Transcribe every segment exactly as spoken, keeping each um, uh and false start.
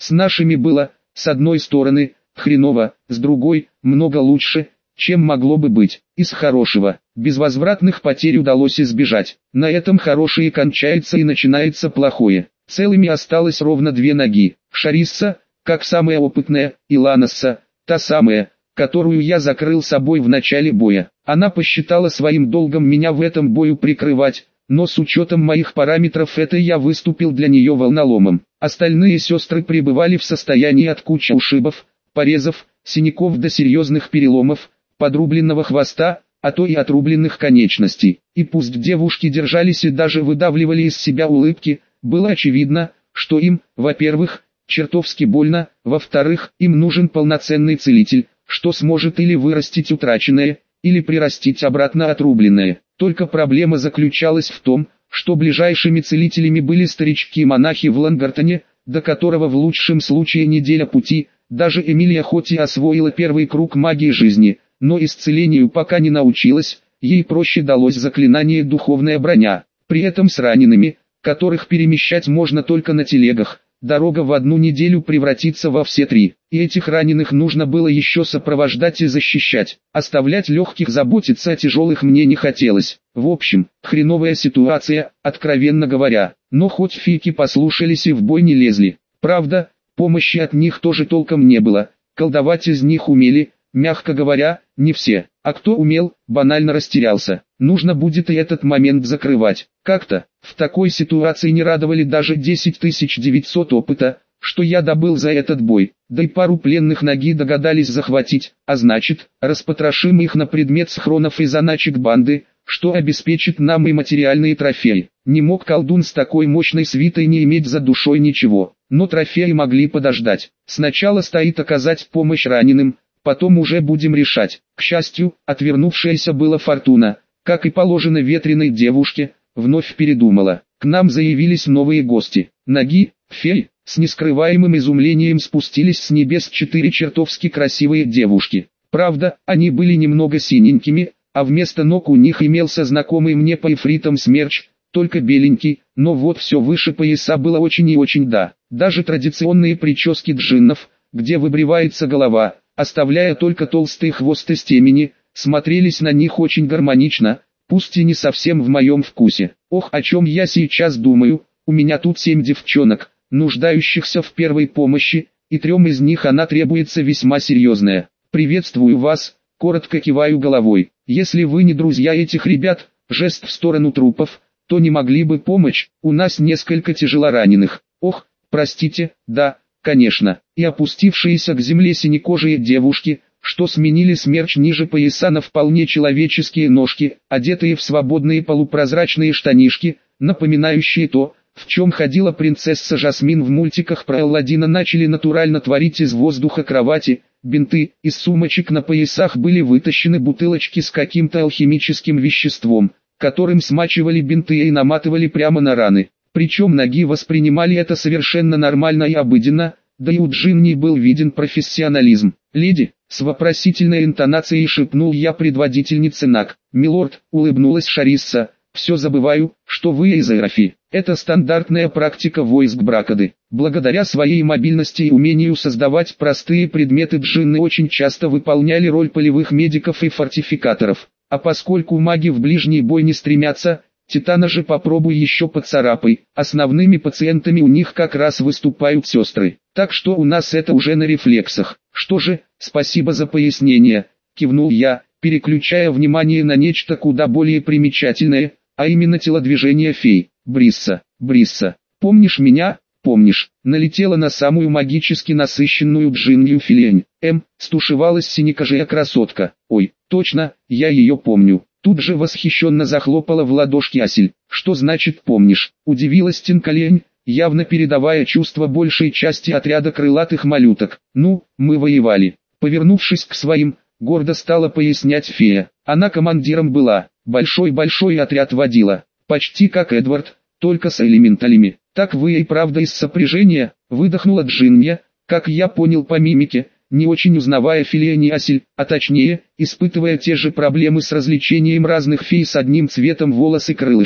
С нашими было, с одной стороны, хреново, с другой, много лучше, чем могло бы быть. Из хорошего, безвозвратных потерь удалось избежать. На этом хорошее кончается и начинается плохое. Целыми осталось ровно две ноги. Шарисса, как самая опытная, и Ланасса, та самая, которую я закрыл собой в начале боя. Она посчитала своим долгом меня в этом бою прикрывать, но с учетом моих параметров это я выступил для нее волноломом. Остальные сестры пребывали в состоянии от кучи ушибов, порезов, синяков до серьезных переломов, подрубленного хвоста, а то и отрубленных конечностей. И пусть девушки держались и даже выдавливали из себя улыбки, было очевидно, что им, во-первых, чертовски больно, во-вторых, им нужен полноценный целитель, что сможет или вырастить утраченное, или прирастить обратно отрубленное. Только проблема заключалась в том, что ближайшими целителями были старички и монахи в Лангартоне, до которого в лучшем случае неделя пути. Даже Эмилия хоть и освоила первый круг магии жизни, но исцелению пока не научилась, ей проще далось заклинание «Духовная броня». При этом с ранеными, которых перемещать можно только на телегах, дорога в одну неделю превратится во все три. И этих раненых нужно было еще сопровождать и защищать. Оставлять легких заботиться о тяжелых мне не хотелось. В общем, хреновая ситуация, откровенно говоря. Но хоть фейки послушались и в бой не лезли. Правда, помощи от них тоже толком не было. Колдовать из них умели, мягко говоря, не все. А кто умел, банально растерялся. Нужно будет и этот момент закрывать. Как-то, в такой ситуации не радовали даже десять тысяч девятьсот опыта, что я добыл за этот бой. Да и пару пленных ноги догадались захватить, а значит, распотрошим их на предмет схронов и заначек банды, что обеспечит нам и материальные трофеи. Не мог колдун с такой мощной свитой не иметь за душой ничего, но трофеи могли подождать. Сначала стоит оказать помощь раненым, потом уже будем решать. К счастью, отвернувшаяся была Фортуна, как и положено ветреной девушке, вновь передумала. К нам заявились новые гости. Ноги, феи, с нескрываемым изумлением спустились с небес четыре чертовски красивые девушки. Правда, они были немного синенькими, а вместо ног у них имелся знакомый мне по эфритам смерч, только беленький, но вот все выше пояса было очень и очень да. Даже традиционные прически джиннов, где выбривается голова, оставляя только толстый хвост из темени, смотрелись на них очень гармонично, пусть и не совсем в моем вкусе. Ох, о чем я сейчас думаю, у меня тут семь девчонок, нуждающихся в первой помощи, и трем из них она требуется весьма серьезная. Приветствую вас, коротко киваю головой. Если вы не друзья этих ребят, жест в сторону трупов, то не могли бы помочь, у нас несколько тяжелораненых. Ох, простите, да, конечно. И опустившиеся к земле синекожие девушки, что сменили смерч ниже пояса на вполне человеческие ножки, одетые в свободные полупрозрачные штанишки, напоминающие то, в чем ходила принцесса Жасмин в мультиках про Алладина, начали натурально творить из воздуха кровати, бинты, из сумочек на поясах были вытащены бутылочки с каким-то алхимическим веществом, которым смачивали бинты и наматывали прямо на раны. Причем ноги воспринимали это совершенно нормально и обыденно, да и у Джинни был виден профессионализм. «Леди», с вопросительной интонацией шепнул я предводительнице Наг. «Милорд», улыбнулась Шарисса, «все забываю, что вы из Эйрафи. Это стандартная практика войск Бракады. Благодаря своей мобильности и умению создавать простые предметы джинны очень часто выполняли роль полевых медиков и фортификаторов. А поскольку маги в ближний бой не стремятся, Титана же попробуй еще поцарапай. Основными пациентами у них как раз выступают сестры. Так что у нас это уже на рефлексах. Что же, спасибо за пояснение», кивнул я, переключая внимание на нечто куда более примечательное, а именно телодвижение фей. «Брисса, Брисса, помнишь меня?» «Помнишь», налетела на самую магически насыщенную джиннию филень. М, стушевалась синекожая красотка. «Ой, точно, я ее помню». Тут же восхищенно захлопала в ладошки Асель. «Что значит помнишь?» Удивилась Тинкалень, явно передавая чувства большей части отряда крылатых малюток. «Ну, мы воевали». Повернувшись к своим, гордо стала пояснять фея. Она командиром была, большой-большой отряд водила. Почти как Эдвард, только с элементалями. «Так вы и правда из сопряжения?» Выдохнула Джинния, как я понял по мимике, не очень узнавая Филиани Асель, а точнее, испытывая те же проблемы с развлечением разных фей с одним цветом волос и крылышек,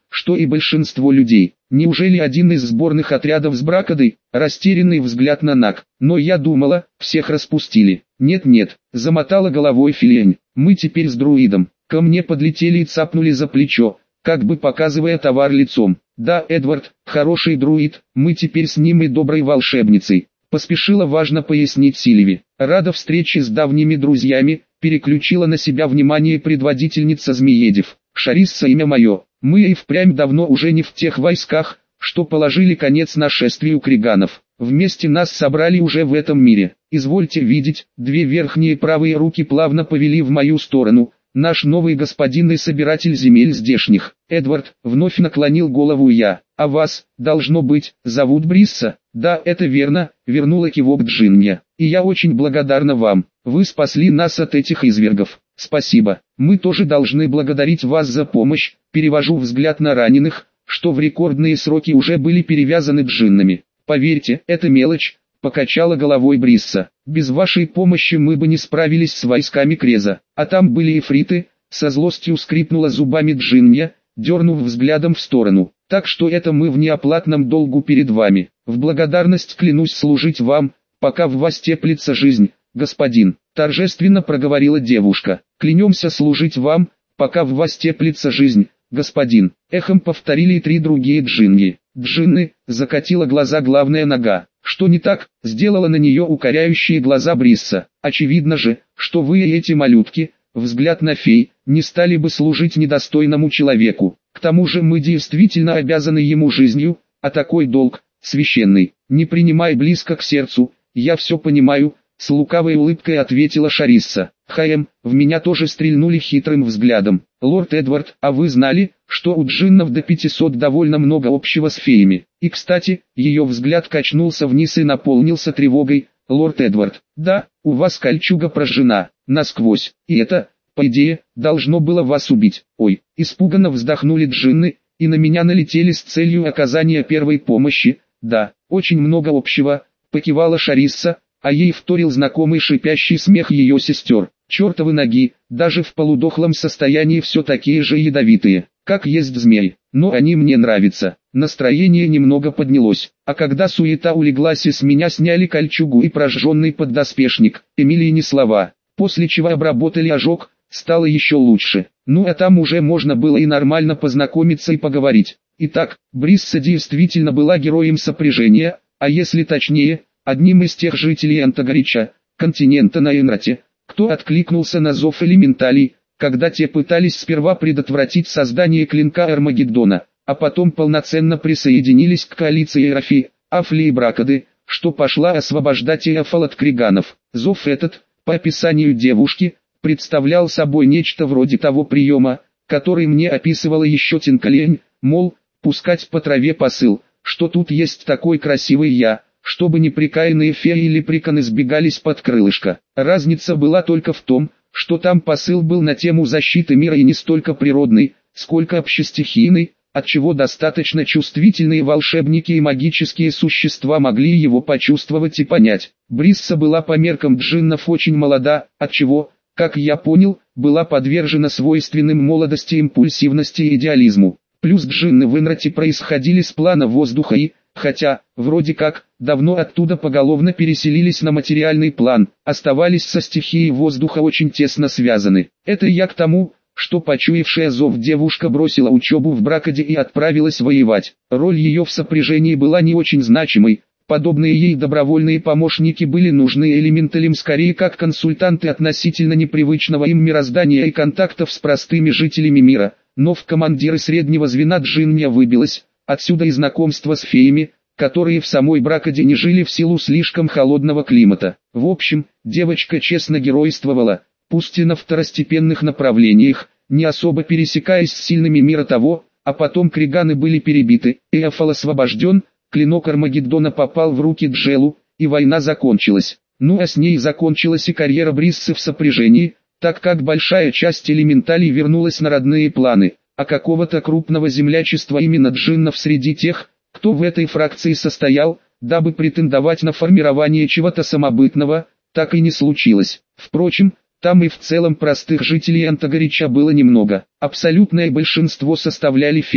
что и большинство людей. Неужели один из сборных отрядов с Бракадой? Растерянный взгляд на Наг. Но я думала, всех распустили. Нет-нет, замотала головой Филиань. Мы теперь с друидом. Ко мне подлетели и цапнули за плечо, как бы показывая товар лицом. Да, Эдвард, хороший друид, мы теперь с ним и доброй волшебницей. Поспешила важно пояснить Сильви. Рада встрече с давними друзьями, переключила на себя внимание предводительница Змеедев. Шарисса имя мое. Мы и впрямь давно уже не в тех войсках, что положили конец нашествию криганов. Вместе нас собрали уже в этом мире. Извольте видеть, две верхние правые руки плавно повели в мою сторону. Наш новый господин и собиратель земель здешних. Эдвард, вновь наклонил голову я. А вас, должно быть, зовут Брисса? Да, это верно, вернула кивок Джинния. И я очень благодарна вам. Вы спасли нас от этих извергов. Спасибо. Мы тоже должны благодарить вас за помощь. Перевожу взгляд на раненых, что в рекордные сроки уже были перевязаны джиннами. Поверьте, это мелочь, покачала головой Брисса. Без вашей помощи мы бы не справились с войсками Креза. А там были эфриты, со злостью скрипнула зубами Джинния, дернув взглядом в сторону. Так что это мы в неоплатном долгу перед вами. В благодарность клянусь служить вам, пока в вас теплится жизнь, господин. Торжественно проговорила девушка. Клянемся служить вам, пока в вас теплится жизнь, господин. Эхом повторили и три другие джинни. Джинны, закатила глаза главная Нага. Что не так, сделала на нее укоряющие глаза Брисса. Очевидно же, что вы и эти малютки, взгляд на фей, не стали бы служить недостойному человеку. К тому же мы действительно обязаны ему жизнью, а такой долг, священный, не принимай близко к сердцу, я все понимаю, с лукавой улыбкой ответила Шарисса. Хаем, в меня тоже стрельнули хитрым взглядом. Лорд Эдвард, а вы знали, что у джиннов до пятисот довольно много общего с феями? И кстати, ее взгляд качнулся вниз и наполнился тревогой. Лорд Эдвард, да, у вас кольчуга прожжена, насквозь, и это, по идее, должно было вас убить. Ой, испуганно вздохнули джинны, и на меня налетели с целью оказания первой помощи. Да, очень много общего, покивала Шарисса, а ей вторил знакомый шипящий смех ее сестер. Чертовы ноги, даже в полудохлом состоянии все такие же ядовитые, как есть змеи, но они мне нравятся. Настроение немного поднялось, а когда суета улеглась и с меня сняли кольчугу и прожженный поддоспешник, Эмилии ни слова, после чего обработали ожог, стало еще лучше. Ну а там уже можно было и нормально познакомиться и поговорить. Итак, Брисса действительно была героем сопряжения, а если точнее, одним из тех жителей Антагорича, континента на Энрате, кто откликнулся на зов элементалей, когда те пытались сперва предотвратить создание клинка Армагеддона, а потом полноценно присоединились к коалиции Эрафи, Афли и Бракады, что пошла освобождать Эофал от криганов. Зов этот, по описанию девушки, представлял собой нечто вроде того приема, который мне описывала еще Тинкалень, мол, пускать по траве посыл, что тут есть такой красивый я, чтобы неприкаянные феи или приканы сбегались под крылышко. Разница была только в том, что там посыл был на тему защиты мира и не столько природный, сколько общестихийный, отчего достаточно чувствительные волшебники и магические существа могли его почувствовать и понять. Брисса была по меркам джиннов очень молода, отчего, как я понял, была подвержена свойственным молодости, импульсивности и идеализму. Плюс джинны в Энрате происходили с плана воздуха и, хотя, вроде как, давно оттуда поголовно переселились на материальный план, оставались со стихией воздуха очень тесно связаны. Это я к тому, что почуявшая зов девушка бросила учебу в Бракаде и отправилась воевать. Роль ее в сопряжении была не очень значимой, подобные ей добровольные помощники были нужны элементалям скорее как консультанты относительно непривычного им мироздания и контактов с простыми жителями мира, но в командиры среднего звена Джинния выбилась. Отсюда и знакомство с феями, которые в самой Бракаде не жили в силу слишком холодного климата. В общем, девочка честно геройствовала, пусть и на второстепенных направлениях, не особо пересекаясь с сильными мира того, а потом криганы были перебиты, Эофал освобожден, клинок Армагеддона попал в руки Джелу, и война закончилась. Ну а с ней закончилась и карьера Бриссы в сопряжении, так как большая часть элементалей вернулась на родные планы, а какого-то крупного землячества именно джиннов среди тех, кто в этой фракции состоял, дабы претендовать на формирование чего-то самобытного, так и не случилось. Впрочем, там и в целом простых жителей Антагорича было немного. Абсолютное большинство составляли феи,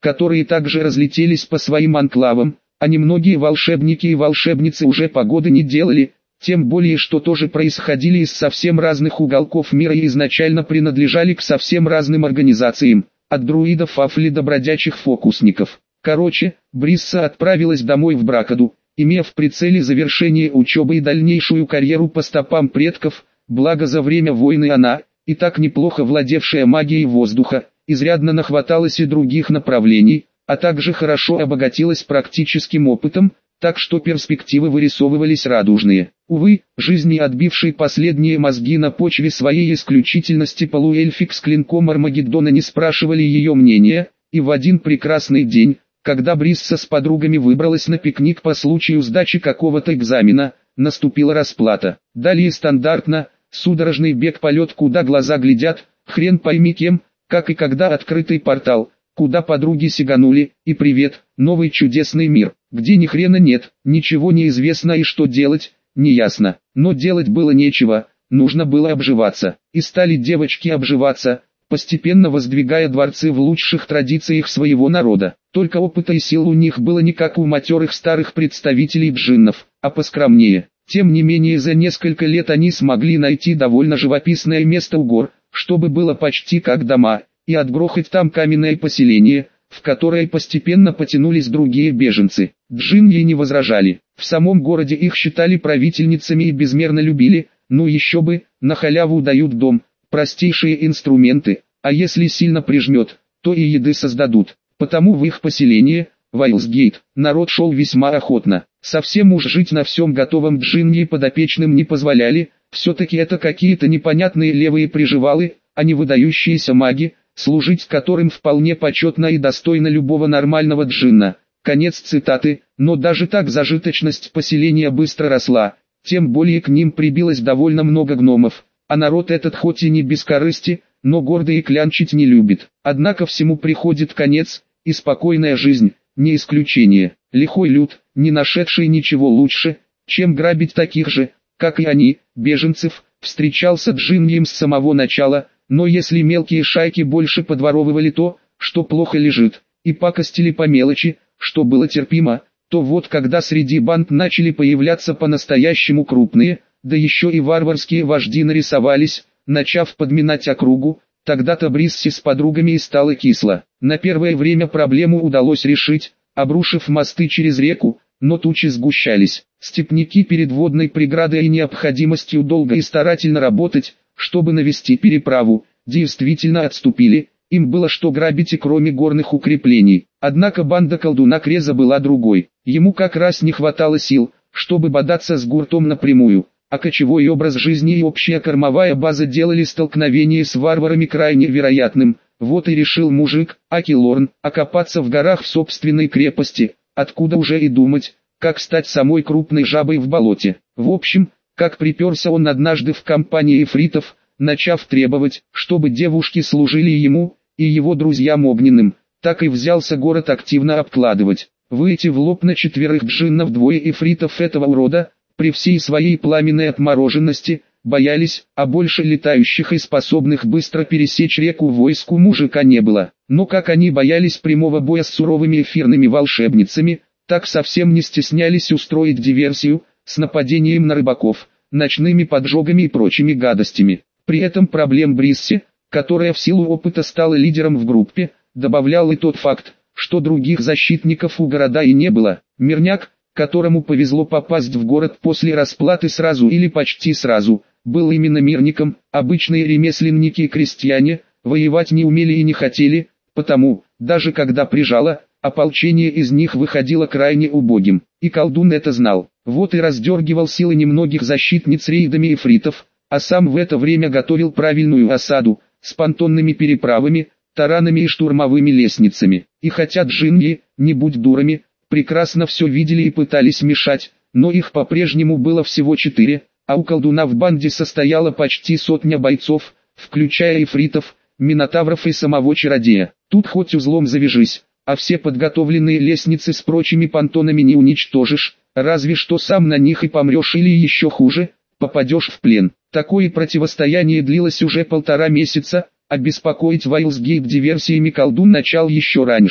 которые также разлетелись по своим анклавам, а немногие волшебники и волшебницы уже погоды не делали, тем более что тоже происходили из совсем разных уголков мира и изначально принадлежали к совсем разным организациям, от друидов афли до бродячих фокусников. Короче, Брисса отправилась домой в Бракаду, имея в прицеле завершение учебы и дальнейшую карьеру по стопам предков, благо за время войны она, и так неплохо владевшая магией воздуха, изрядно нахваталась и других направлений, а также хорошо обогатилась практическим опытом, так что перспективы вырисовывались радужные. Увы, жизни отбившей последние мозги на почве своей исключительности полуэльфик с клинком Армагеддона не спрашивали ее мнения, и в один прекрасный день, когда Брисса с подругами выбралась на пикник по случаю сдачи какого-то экзамена, наступила расплата. Далее стандартно, судорожный бег-полет, куда глаза глядят, хрен пойми кем, как и когда открытый портал, куда подруги сиганули, и привет, новый чудесный мир, где ни хрена нет, ничего не известно и что делать, не ясно. Но делать было нечего, нужно было обживаться. И стали девочки обживаться, постепенно воздвигая дворцы в лучших традициях своего народа. Только опыта и сил у них было не как у матерых старых представителей джиннов, а поскромнее. Тем не менее за несколько лет они смогли найти довольно живописное место у гор, чтобы было почти как дома, и отгрохать там каменное поселение, в которое постепенно потянулись другие беженцы. Джинни не возражали. В самом городе их считали правительницами и безмерно любили, ну еще бы, на халяву дают дом, простейшие инструменты, а если сильно прижмет, то и еды создадут. Потому в их поселение, Вайлсгейт, народ шел весьма охотно. Совсем уж жить на всем готовом Джинни и подопечным не позволяли, все-таки это какие-то непонятные левые приживалы, а не выдающиеся маги, служить которым вполне почетно и достойно любого нормального джинна. Конец цитаты. Но даже так зажиточность поселения быстро росла, тем более к ним прибилось довольно много гномов, а народ этот хоть и не без корысти, но гордый и клянчить не любит. Однако всему приходит конец, и спокойная жизнь, не исключение. Лихой люд, не нашедший ничего лучше, чем грабить таких же, как и они, беженцев, встречался Джинни им с самого начала, но если мелкие шайки больше подворовывали то, что плохо лежит, и пакостили по мелочи, что было терпимо, то вот когда среди банд начали появляться по-настоящему крупные, да еще и варварские вожди нарисовались, начав подминать округу, тогда-то Брисси с подругами и стало кисло. На первое время проблему удалось решить, обрушив мосты через реку, но тучи сгущались. Степняки перед водной преградой и необходимостью долго и старательно работать, чтобы навести переправу, действительно отступили, им было что грабить и кроме горных укреплений. Однако банда колдуна Креза была другой, ему как раз не хватало сил, чтобы бодаться с гуртом напрямую, а кочевой образ жизни и общая кормовая база делали столкновение с варварами крайне вероятным. Вот и решил мужик, Акилорн, окопаться в горах в собственной крепости, откуда уже и думать, как стать самой крупной жабой в болоте. В общем, как приперся он однажды в компании эфритов, начав требовать, чтобы девушки служили ему и его друзьям огненным, так и взялся город активно обкладывать. Выйти в лоб на четверых джиннов двое эфритов этого урода, при всей своей пламенной отмороженности, боялись, а больше летающих и способных быстро пересечь реку войску мужика не было. Но как они боялись прямого боя с суровыми эфирными волшебницами, так совсем не стеснялись устроить диверсию, с нападением на рыбаков, ночными поджогами и прочими гадостями. При этом проблем Брисси, которая в силу опыта стала лидером в группе, добавлял и тот факт, что других защитников у города и не было. Мирняк, которому повезло попасть в город после расплаты сразу или почти сразу, был именно мирником. Обычные ремесленники и крестьяне воевать не умели и не хотели, потому, даже когда прижало, ополчение из них выходило крайне убогим, и колдун это знал. Вот и раздергивал силы немногих защитниц рейдами эфритов, а сам в это время готовил правильную осаду, с понтонными переправами, таранами и штурмовыми лестницами. И хотя джинни, не будь дурами, прекрасно все видели и пытались мешать, но их по-прежнему было всего четыре, а у колдуна в банде состояла почти сотня бойцов, включая эфритов, минотавров и самого чародея. Тут хоть узлом завяжись, а все подготовленные лестницы с прочими понтонами не уничтожишь, разве что сам на них и помрешь или еще хуже, попадешь в плен. Такое противостояние длилось уже полтора месяца, а беспокоить Вайлсгейт диверсиями колдун начал еще раньше,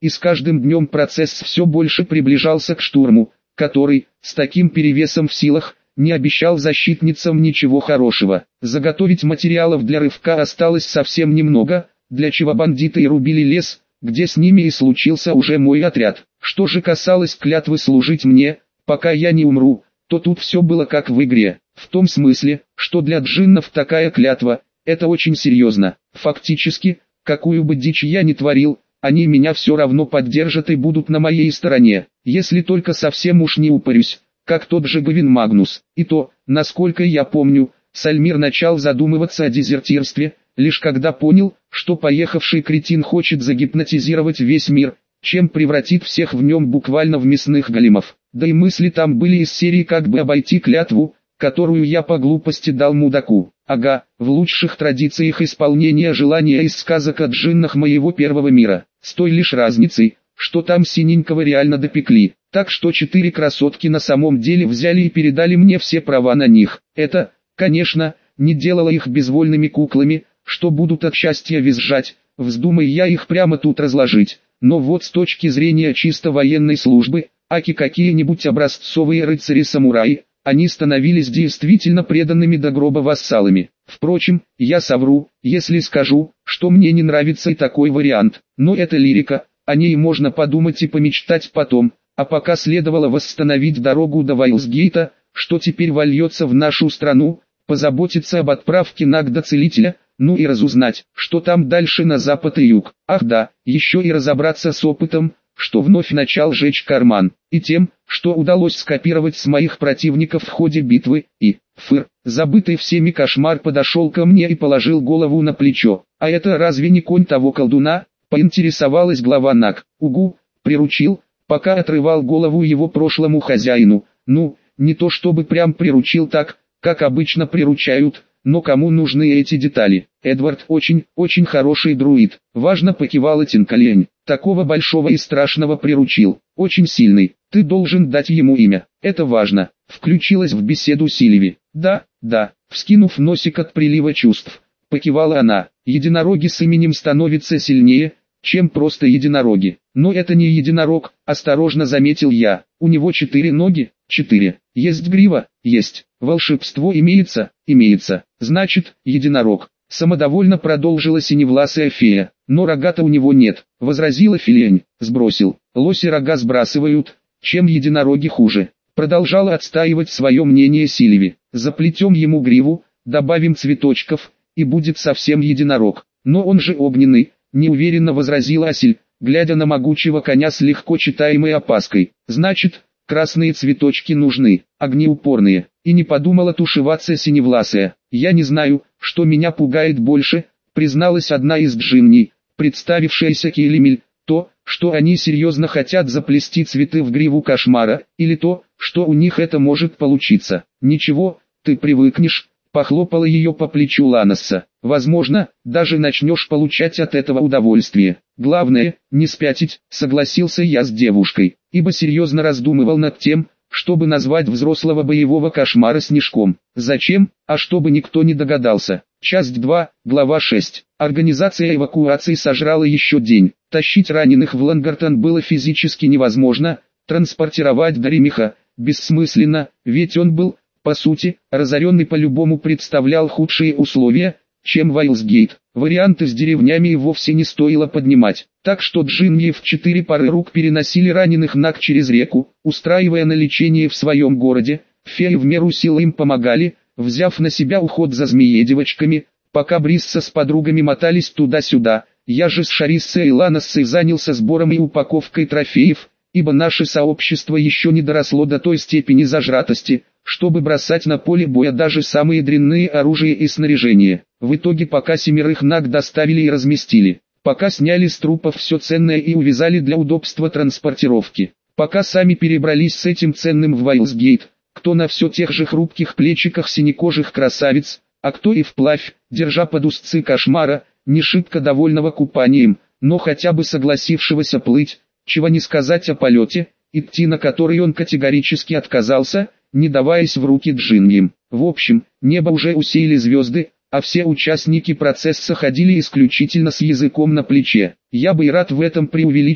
и с каждым днем процесс все больше приближался к штурму, который, с таким перевесом в силах, не обещал защитницам ничего хорошего. Заготовить материалов для рывка осталось совсем немного, для чего бандиты и рубили лес, где с ними и случился уже мой отряд. Что же касалось клятвы служить мне, пока я не умру, то тут все было как в игре, в том смысле, что для джиннов такая клятва – это очень серьезно. Фактически, какую бы дичь я ни творил, они меня все равно поддержат и будут на моей стороне, если только совсем уж не упарюсь, как тот же Гавин Магнус. И то, насколько я помню, Сальмир начал задумываться о дезертирстве, лишь когда понял, что поехавший кретин хочет загипнотизировать весь мир, чем превратит всех в нем буквально в мясных големов. Да и мысли там были из серии как бы обойти клятву, которую я по глупости дал мудаку. Ага, в лучших традициях исполнения желания из сказок о джиннах моего первого мира, с той лишь разницей, что там синенького реально допекли, так что четыре красотки на самом деле взяли и передали мне все права на них. Это, конечно, не делало их безвольными куклами, что будут от счастья визжать, вздумай я их прямо тут разложить, но вот с точки зрения чисто военной службы, аки какие-нибудь образцовые рыцари-самураи, они становились действительно преданными до гроба вассалами. Впрочем, я совру, если скажу, что мне не нравится и такой вариант, но это лирика, о ней можно подумать и помечтать потом, а пока следовало восстановить дорогу до Вайлсгейта, что теперь вольется в нашу страну, позаботиться об отправке Наг до Целителя, ну и разузнать, что там дальше на запад и юг. Ах да, еще и разобраться с опытом, что вновь начал жечь карман, и тем, что удалось скопировать с моих противников в ходе битвы, и, фыр, забытый всеми кошмар подошел ко мне и положил голову на плечо. А это разве не конь того колдуна? Поинтересовалась глава Наг. Угу, приручил, пока отрывал голову его прошлому хозяину. Ну, не то чтобы прям приручил так, как обычно приручают, но кому нужны эти детали? Эдвард очень, очень хороший друид, важно покивала Тинкалень. Такого большого и страшного приручил, очень сильный, ты должен дать ему имя, это важно. Включилась в беседу Сильви. Да, да, вскинув носик от прилива чувств, покивала она. Единороги с именем становятся сильнее, чем просто единороги. Но это не единорог, осторожно заметил я. У него четыре ноги, четыре. Есть грива, есть. Волшебство имеется, имеется. Значит, единорог. Самодовольно продолжила синевласая фея. Но рога-то у него нет, возразила Филень. Сбросил. Лоси рога сбрасывают, чем единороги хуже. Продолжала отстаивать свое мнение Сильви. Заплетем ему гриву, добавим цветочков, и будет совсем единорог. Но он же огненный, неуверенно возразила Асель, глядя на могучего коня с легко читаемой опаской. Значит, красные цветочки нужны, огнеупорные. И не подумала тушеваться синевласая. Я не знаю, что меня пугает больше, призналась одна из джинней, представившаяся Келимель, то, что они серьезно хотят заплести цветы в гриву кошмара, или то, что у них это может получиться. Ничего, ты привыкнешь, похлопала ее по плечу Ланосса. Возможно, даже начнешь получать от этого удовольствие. Главное, не спятить, согласился я с девушкой, ибо серьезно раздумывал над тем, чтобы назвать взрослого боевого кошмара Снежком. Зачем? А чтобы никто не догадался. Часть два, глава шесть. Организация эвакуации сожрала еще день. Тащить раненых в Лангартон было физически невозможно, транспортировать до Ремиха бессмысленно, ведь он был, по сути, разоренный по-любому представлял худшие условия, чем Вайлсгейт. Варианты с деревнями и вовсе не стоило поднимать, так что джинни в четыре пары рук переносили раненых Наг через реку, устраивая на лечение в своем городе. Феи в меру сил им помогали, взяв на себя уход за змеей-девочками, пока Брисса с подругами мотались туда-сюда. Я же с Шариссой и Ланоссой занялся сбором и упаковкой трофеев, ибо наше сообщество еще не доросло до той степени зажратости, чтобы бросать на поле боя даже самые дрянные оружия и снаряжение. В итоге пока семерых Наг доставили и разместили, пока сняли с трупов все ценное и увязали для удобства транспортировки, пока сами перебрались с этим ценным в Вайлсгейт, кто на все тех же хрупких плечиках синекожих красавиц, а кто и вплавь, держа под узцы кошмара, не шибко довольного купанием, но хотя бы согласившегося плыть, чего не сказать о полете, идти на который он категорически отказался, не даваясь в руки джинниям. В общем, небо уже усеяли звезды, а все участники процесса ходили исключительно с языком на плече. Я бы и рад в этом преувеличить,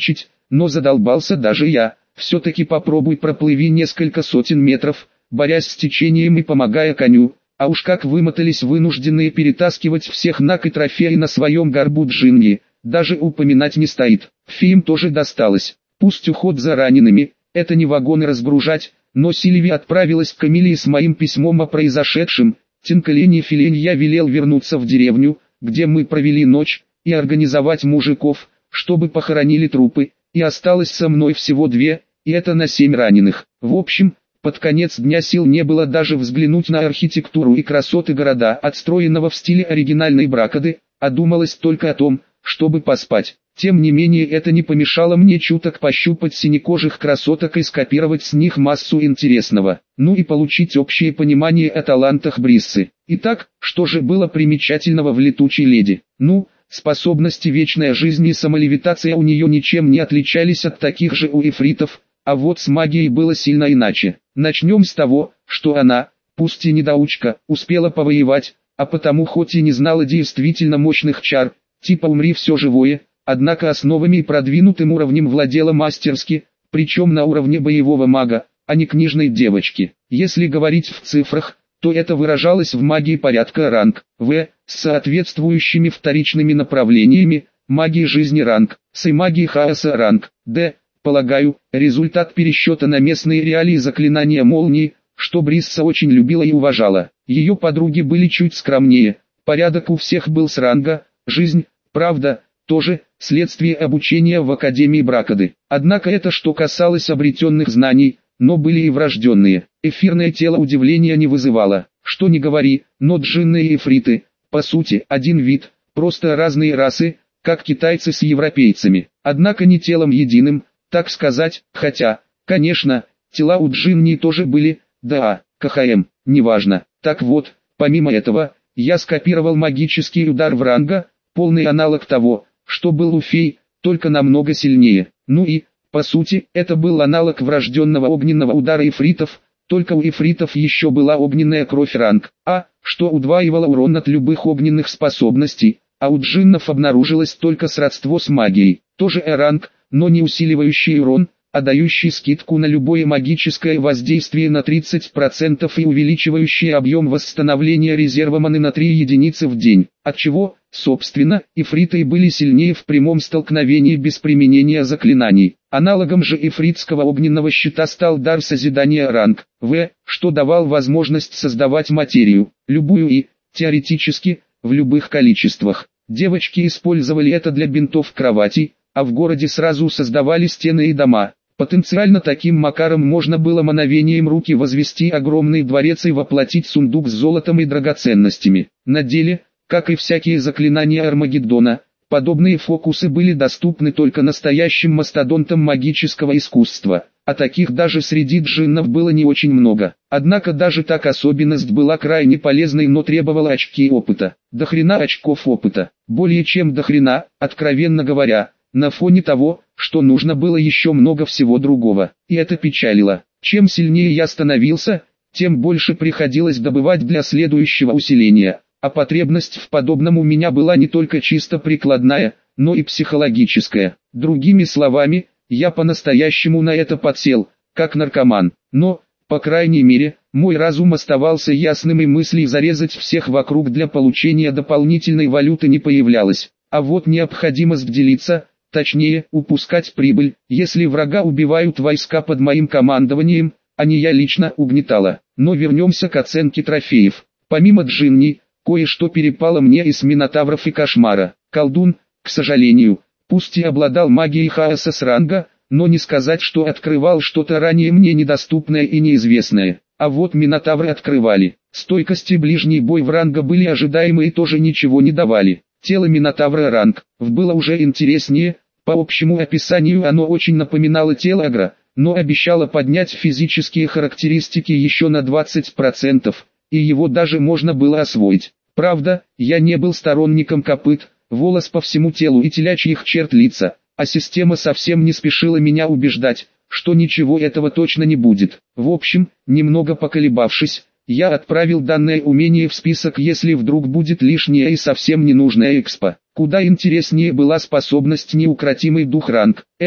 но задолбался даже я. Все-таки попробуй проплыви несколько сотен метров, борясь с течением и помогая коню. А уж как вымотались вынужденные перетаскивать всех наг и трофеи на своем горбу джинни, даже упоминать не стоит. Феям тоже досталось. Пусть уход за ранеными, это не вагоны разгружать, но Сильви отправилась к Камиле с моим письмом о произошедшем. Тинкалени Филень я велел вернуться в деревню, где мы провели ночь, и организовать мужиков, чтобы похоронили трупы, и осталось со мной всего две, и это на семь раненых. В общем, под конец дня сил не было даже взглянуть на архитектуру и красоты города, отстроенного в стиле оригинальной Бракады, а думалось только о том, чтобы поспать. Тем не менее это не помешало мне чуток пощупать синекожих красоток и скопировать с них массу интересного, ну и получить общее понимание о талантах Бриссы. Итак, что же было примечательного в летучей леди? Ну, способности вечной жизни и самолевитация у нее ничем не отличались от таких же у эфритов, а вот с магией было сильно иначе. Начнем с того, что она, пусть и недоучка, успела повоевать, а потому хоть и не знала действительно мощных чар, типа «умри все живое», однако основами и продвинутым уровнем владела мастерски, причем на уровне боевого мага, а не книжной девочки. Если говорить в цифрах, то это выражалось в магии порядка ранг В, с соответствующими вторичными направлениями, магии жизни ранг С и магии хаоса ранг Д. Полагаю, результат пересчета на местные реалии заклинания молнии, что Брисса очень любила и уважала. Ее подруги были чуть скромнее, порядок у всех был с ранга, жизнь, правда, тоже, следствие обучения в Академии Бракады. Однако это что касалось обретенных знаний, но были и врожденные. Эфирное тело удивления не вызывало. Что ни говори, но джинны и эфриты, по сути, один вид, просто разные расы, как китайцы с европейцами. Однако не телом единым, так сказать, хотя, конечно, тела у джинни тоже были, да, КХМ, неважно. Так вот, помимо этого, я скопировал магический удар в ранга, полный аналог того, что был у фей, только намного сильнее. Ну и, по сути, это был аналог врожденного огненного удара эфритов, только у эфритов еще была огненная кровь ранг А, что удваивало урон от любых огненных способностей, а у джиннов обнаружилось только сродство с магией, тоже Э-ранг, но не усиливающий урон, а дающий скидку на любое магическое воздействие на тридцать процентов и увеличивающий объем восстановления резерва маны на три единицы в день, отчего, собственно, эфриты были сильнее в прямом столкновении без применения заклинаний. Аналогом же эфритского огненного щита стал дар созидания ранг В, что давал возможность создавать материю, любую и, теоретически, в любых количествах. Девочки использовали это для бинтов кроватей, а в городе сразу создавали стены и дома. Потенциально таким макаром можно было мановением руки возвести огромный дворец и воплотить сундук с золотом и драгоценностями. На деле, как и всякие заклинания Армагеддона, подобные фокусы были доступны только настоящим мастодонтам магического искусства, а таких даже среди джиннов было не очень много. Однако даже так особенность была крайне полезной, но требовала очки опыта. До хрена очков опыта, более чем до хрена, откровенно говоря, на фоне того, что нужно было еще много всего другого. И это печалило. Чем сильнее я становился, тем больше приходилось добывать для следующего усиления. А потребность в подобном у меня была не только чисто прикладная, но и психологическая. Другими словами, я по-настоящему на это подсел, как наркоман. Но, по крайней мере, мой разум оставался ясным и мыслей зарезать всех вокруг для получения дополнительной валюты не появлялась. А вот необходимость делиться, точнее, упускать прибыль, если врага убивают войска под моим командованием, а не я лично, угнетала. Но вернемся к оценке трофеев. Помимо джинни, кое-что перепало мне из минотавров и кошмара. Колдун, к сожалению, пусть и обладал магией хаоса с ранга, но не сказать, что открывал что-то ранее мне недоступное и неизвестное. А вот минотавры открывали. Стойкость и ближний бой в ранга были ожидаемы и тоже ничего не давали. Тело минотавра ранг В было уже интереснее, по общему описанию оно очень напоминало тело Агра, но обещало поднять физические характеристики еще на двадцать процентов, и его даже можно было освоить. Правда, я не был сторонником копыт, волос по всему телу и телячьих черт лица, а система совсем не спешила меня убеждать, что ничего этого точно не будет. В общем, немного поколебавшись, я отправил данное умение в список, если вдруг будет лишнее и совсем ненужная экспо. Куда интереснее была способность неукротимый дух ранг С,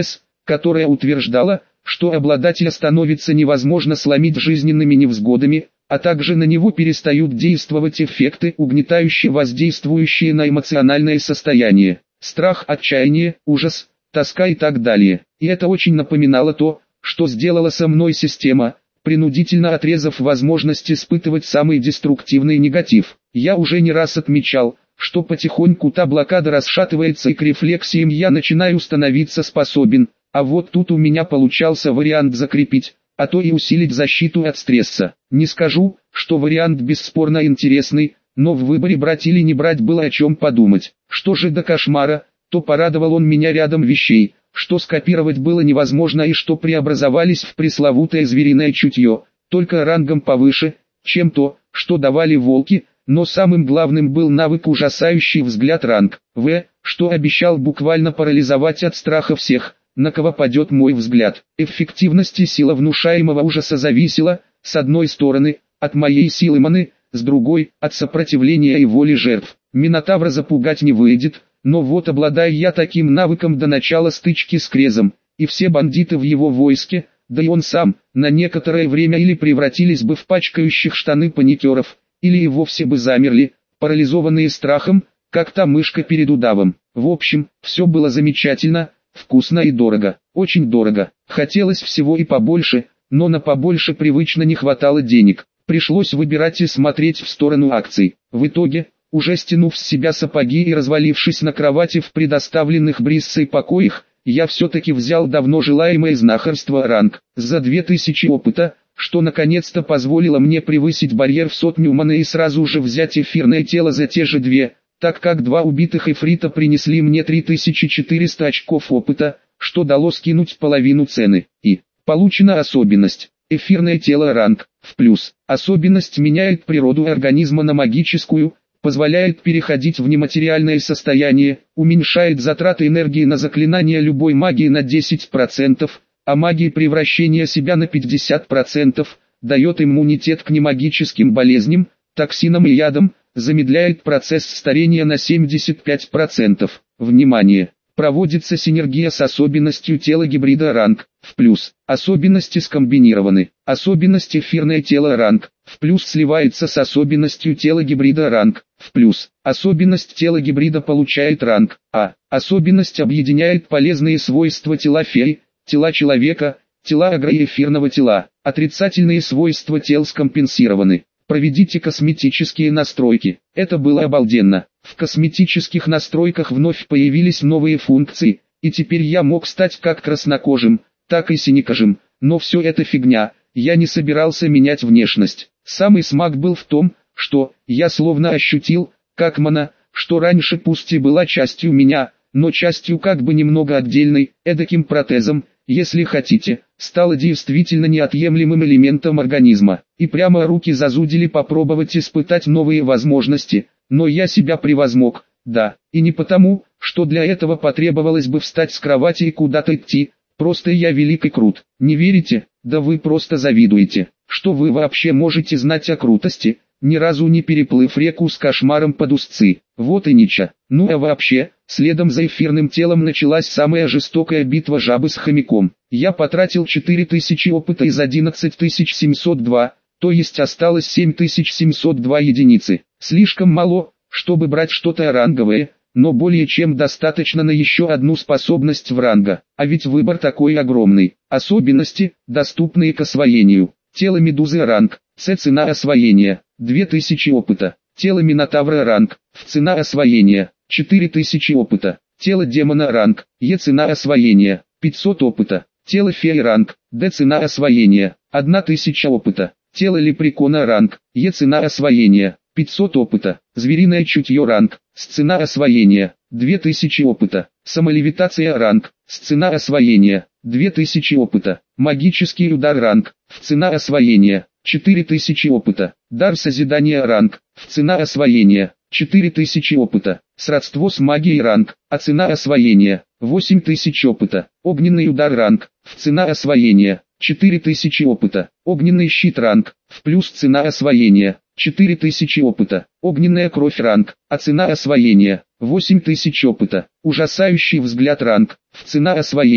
которая утверждала, что обладателя становится невозможно сломить жизненными невзгодами, а также на него перестают действовать эффекты, угнетающие, воздействующие на эмоциональное состояние, страх, отчаяние, ужас, тоска и так далее. И это очень напоминало то, что сделала со мной система, принудительно отрезав возможность испытывать самый деструктивный негатив. Я уже не раз отмечал, что потихоньку та блокада расшатывается и к рефлексиям я начинаю становиться способен, а вот тут у меня получался вариант закрепить, а то и усилить защиту от стресса. Не скажу, что вариант бесспорно интересный, но в выборе брать или не брать было о чем подумать. Что же до кошмара, то порадовал он меня рядом вещей, что скопировать было невозможно и что преобразовались в пресловутое звериное чутье, только рангом повыше, чем то, что давали волки, но самым главным был навык ужасающий взгляд ранг В, что обещал буквально парализовать от страха всех, на кого падет мой взгляд. Эффективность и сила внушаемого ужаса зависела, с одной стороны, от моей силы маны, с другой, от сопротивления и воли жертв. Минотавра запугать не выйдет, но вот обладая я таким навыком до начала стычки с Крезом, и все бандиты в его войске, да и он сам, на некоторое время или превратились бы в пачкающих штаны паникеров, или и вовсе бы замерли, парализованные страхом, как та мышка перед удавом. В общем, все было замечательно, вкусно и дорого, очень дорого. Хотелось всего и побольше, но на побольше привычно не хватало денег. Пришлось выбирать и смотреть в сторону акций. В итоге, уже стянув с себя сапоги и развалившись на кровати в предоставленных Бриссой покоях, я все-таки взял давно желаемое знахарство ранг за две тысячи опыта, что наконец-то позволило мне превысить барьер в сотню маны и сразу же взять эфирное тело за те же две, так как два убитых эфрита принесли мне три тысячи четыреста очков опыта, что дало скинуть половину цены. И получена особенность. Эфирное тело ранг в плюс. Особенность меняет природу организма на магическую, позволяет переходить в нематериальное состояние, уменьшает затраты энергии на заклинания любой магии на десять процентов, а магии превращения себя на пятьдесят процентов, дает иммунитет к немагическим болезням, токсинам и ядам, замедляет процесс старения на семьдесят пять процентов. Внимание! Проводится синергия с особенностью тела гибрида ранг в плюс. Особенности скомбинированы. Особенность эфирное тело ранг в плюс сливается с особенностью тела гибрида ранг в плюс. Особенность тела гибрида получает ранг А. Особенность объединяет полезные свойства тела феи, тела человека, тела агро и эфирного тела. Отрицательные свойства тел скомпенсированы. Проведите косметические настройки. Это было обалденно. В косметических настройках вновь появились новые функции, и теперь я мог стать как краснокожим, так и синекожим. Но все это фигня, я не собирался менять внешность. Самый смак был в том, что я словно ощутил, как мана, что раньше пусть и была частью меня, но частью как бы немного отдельной, эдаким протезом, если хотите, стало действительно неотъемлемым элементом организма. И прямо руки зазудили попробовать испытать новые возможности, но я себя превозмог, да, и не потому, что для этого потребовалось бы встать с кровати и куда-то идти, просто я велик и крут. Не верите? Да вы просто завидуете. Что вы вообще можете знать о крутости, ни разу не переплыв реку с кошмаром под узцы? Вот и ничего. Ну а вообще, следом за эфирным телом началась самая жестокая битва жабы с хомяком. Я потратил четыре тысячи опыта из одиннадцать тысяч семьсот два, то есть осталось семь тысяч семьсот два единицы. Слишком мало, чтобы брать что-то ранговое, но более чем достаточно на еще одну способность в ранга. А ведь выбор такой огромный. Особенности, доступные к освоению. Тело медузы ранг, С цена освоения, две тысячи опыта. Тело минотавра ранг, В цена освоения, четыре тысячи опыта. Тело демона ранг, Е цена освоения, пятьсот опыта. Тело феи ранг, Д цена освоения, тысяча опыта. Тело лепрекона ранг, Е цена освоения, пятьсот опыта. Звериное чутье ранг, С цена освоения, две тысячи опыта. Самолевитация ранг, С цена освоения, две тысячи опыта. Магический удар ранг, В цена освоения, четыре тысячи опыта. Дар созидания ранг, В цена освоения, четыре тысячи опыта. Сродство с магией ранг, А цена освоения, восемь тысяч опыта. Огненный удар ранг, В цена освоения, четыре тысячи опыта. Огненный щит ранг, В плюс цена освоения, четыре тысячи опыта. Огненная кровь ранг, А цена освоения, восемь тысяч опыта. Ужасающий взгляд ранг, В цена освоения,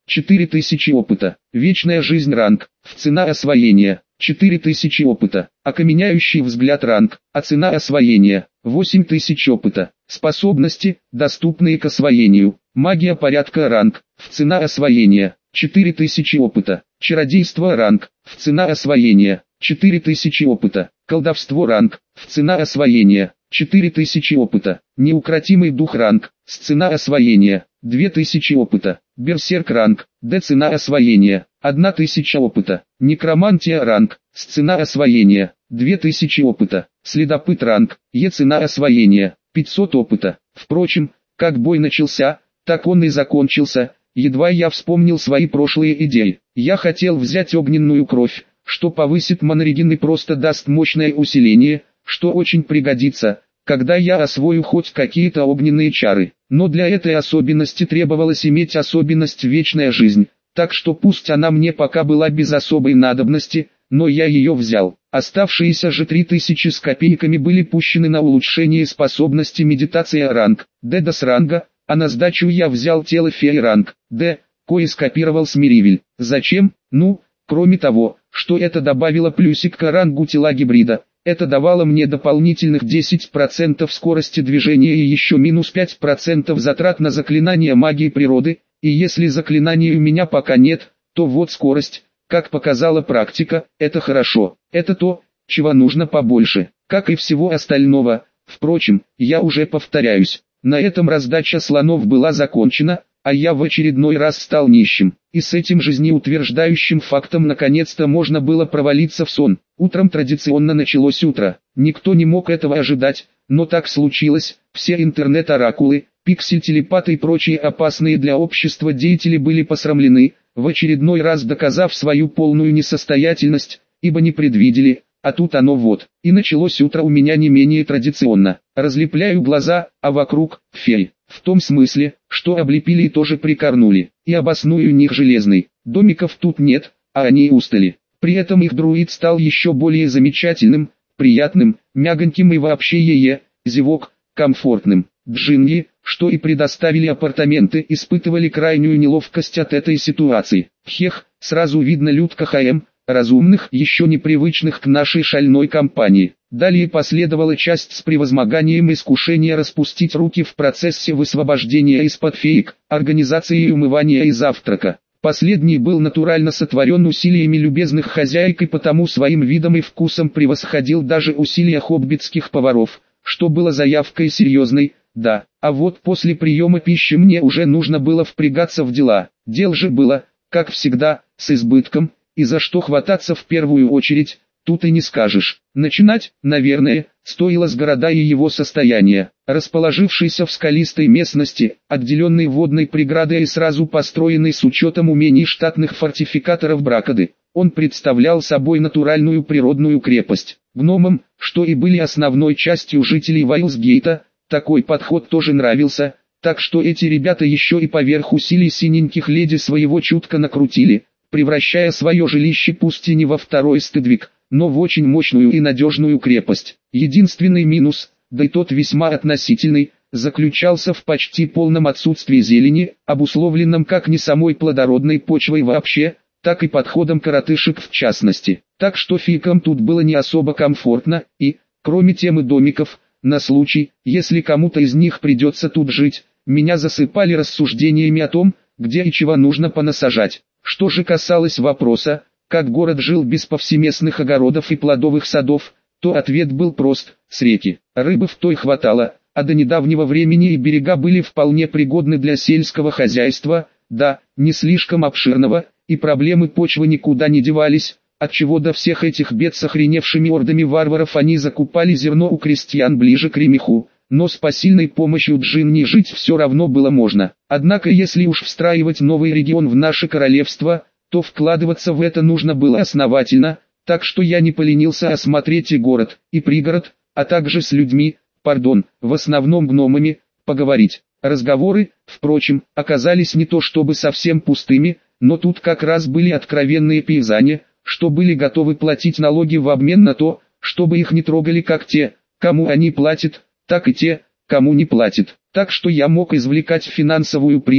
четыре тысячи опыта. Вечная жизнь ранг, в цена освоения, четыре тысячи опыта. Окаменяющий взгляд ранг, а цена освоения, восемь тысяч опыта. Способности, доступные к освоению. Магия порядка ранг, в цена освоения, четыре тысячи опыта. Чародейство ранг, в цена освоения, четыре тысячи опыта. Колдовство ранг, в цена освоения, четыре тысячи опыта. Неукротимый дух ранг, с цена освоения, две тысячи опыта. Берсерк ранг, Д цена освоения, одна тысяча опыта. Некромантия ранг, с цена освоения, две тысячи опыта. Следопыт ранг, Е цена освоения, пятьсот опыта. Впрочем, как бой начался, так он и закончился. Едва я вспомнил свои прошлые идеи. Я хотел взять огненную кровь, что повысит манреген и просто даст мощное усиление, что очень пригодится, когда я освою хоть какие-то огненные чары. Но для этой особенности требовалось иметь особенность вечная жизнь, так что пусть она мне пока была без особой надобности, но я ее взял. Оставшиеся же три тысячи с копейками были пущены на улучшение способности медитация ранг, Д до с ранга, а на сдачу я взял тело феи ранг, Д, кое скопировал с Миривель. Зачем? Ну, кроме того, что это добавило плюсик к рангу тела гибрида, это давало мне дополнительных десять процентов скорости движения и еще минус пять процентов затрат на заклинание магии природы, и если заклинаний у меня пока нет, то вот скорость, как показала практика, это хорошо, это то, чего нужно побольше, как и всего остального. Впрочем, я уже повторяюсь, на этом раздача слонов была закончена, а я в очередной раз стал нищим. И с этим жизнеутверждающим фактом наконец-то можно было провалиться в сон. Утром традиционно началось утро. Никто не мог этого ожидать, но так случилось. Все интернет-оракулы, пиксель-телепаты и прочие опасные для общества деятели были посрамлены, в очередной раз доказав свою полную несостоятельность, ибо не предвидели, а тут оно вот. И началось утро у меня не менее традиционно. Разлепляю глаза, а вокруг – феи. В том смысле, что облепили и тоже прикорнули. И обоснуй у них железный. Домиков тут нет, а они устали. При этом их друид стал еще более замечательным, приятным, мягоньким и вообще е-е, зевок, комфортным. Джинни, что и предоставили апартаменты, испытывали крайнюю неловкость от этой ситуации. Хех, сразу видно людка ХМ, разумных, еще непривычных к нашей шальной компании. Далее последовала часть с превозмоганием искушения распустить руки в процессе высвобождения из-под феек, организации умывания и завтрака. Последний был натурально сотворен усилиями любезных хозяек и потому своим видом и вкусом превосходил даже усилия хоббитских поваров, что было заявкой серьезной, да. А вот после приема пищи мне уже нужно было впрягаться в дела. Дел же было, как всегда, с избытком, и за что хвататься в первую очередь, тут и не скажешь. Начинать, наверное, стоило с города и его состояния. Расположившийся в скалистой местности, отделенный водной преградой и сразу построенный с учетом умений штатных фортификаторов Бракады, он представлял собой натуральную природную крепость. Гномам, что и были основной частью жителей Вайлсгейта, такой подход тоже нравился, так что эти ребята еще и поверх усилий синеньких леди своего чутко накрутили, превращая свое жилище пусть и не во второй Стедвик, но в очень мощную и надежную крепость. Единственный минус, да и тот весьма относительный, заключался в почти полном отсутствии зелени, обусловленном как не самой плодородной почвой вообще, так и подходом коротышек в частности. Так что фикам тут было не особо комфортно, и, кроме темы домиков, на случай, если кому-то из них придется тут жить, меня засыпали рассуждениями о том, где и чего нужно понасажать. Что же касалось вопроса, как город жил без повсеместных огородов и плодовых садов, то ответ был прост: с реки. Рыбы в той хватало, а до недавнего времени и берега были вполне пригодны для сельского хозяйства, да, не слишком обширного, и проблемы почвы никуда не девались, отчего до всех этих бед с охреневшими ордами варваров они закупали зерно у крестьян ближе к Ремеху. Но с посильной помощью Джинни жить все равно было можно. Однако если уж встраивать новый регион в наше королевство, то вкладываться в это нужно было основательно, так что я не поленился осмотреть и город, и пригород, а также с людьми, пардон, в основном гномами, поговорить. Разговоры, впрочем, оказались не то чтобы совсем пустыми, но тут как раз были откровенные пейзане, что были готовы платить налоги в обмен на то, чтобы их не трогали как те, кому они платят, так и те, кому не платят. Так что я мог извлекать финансовую прибыль,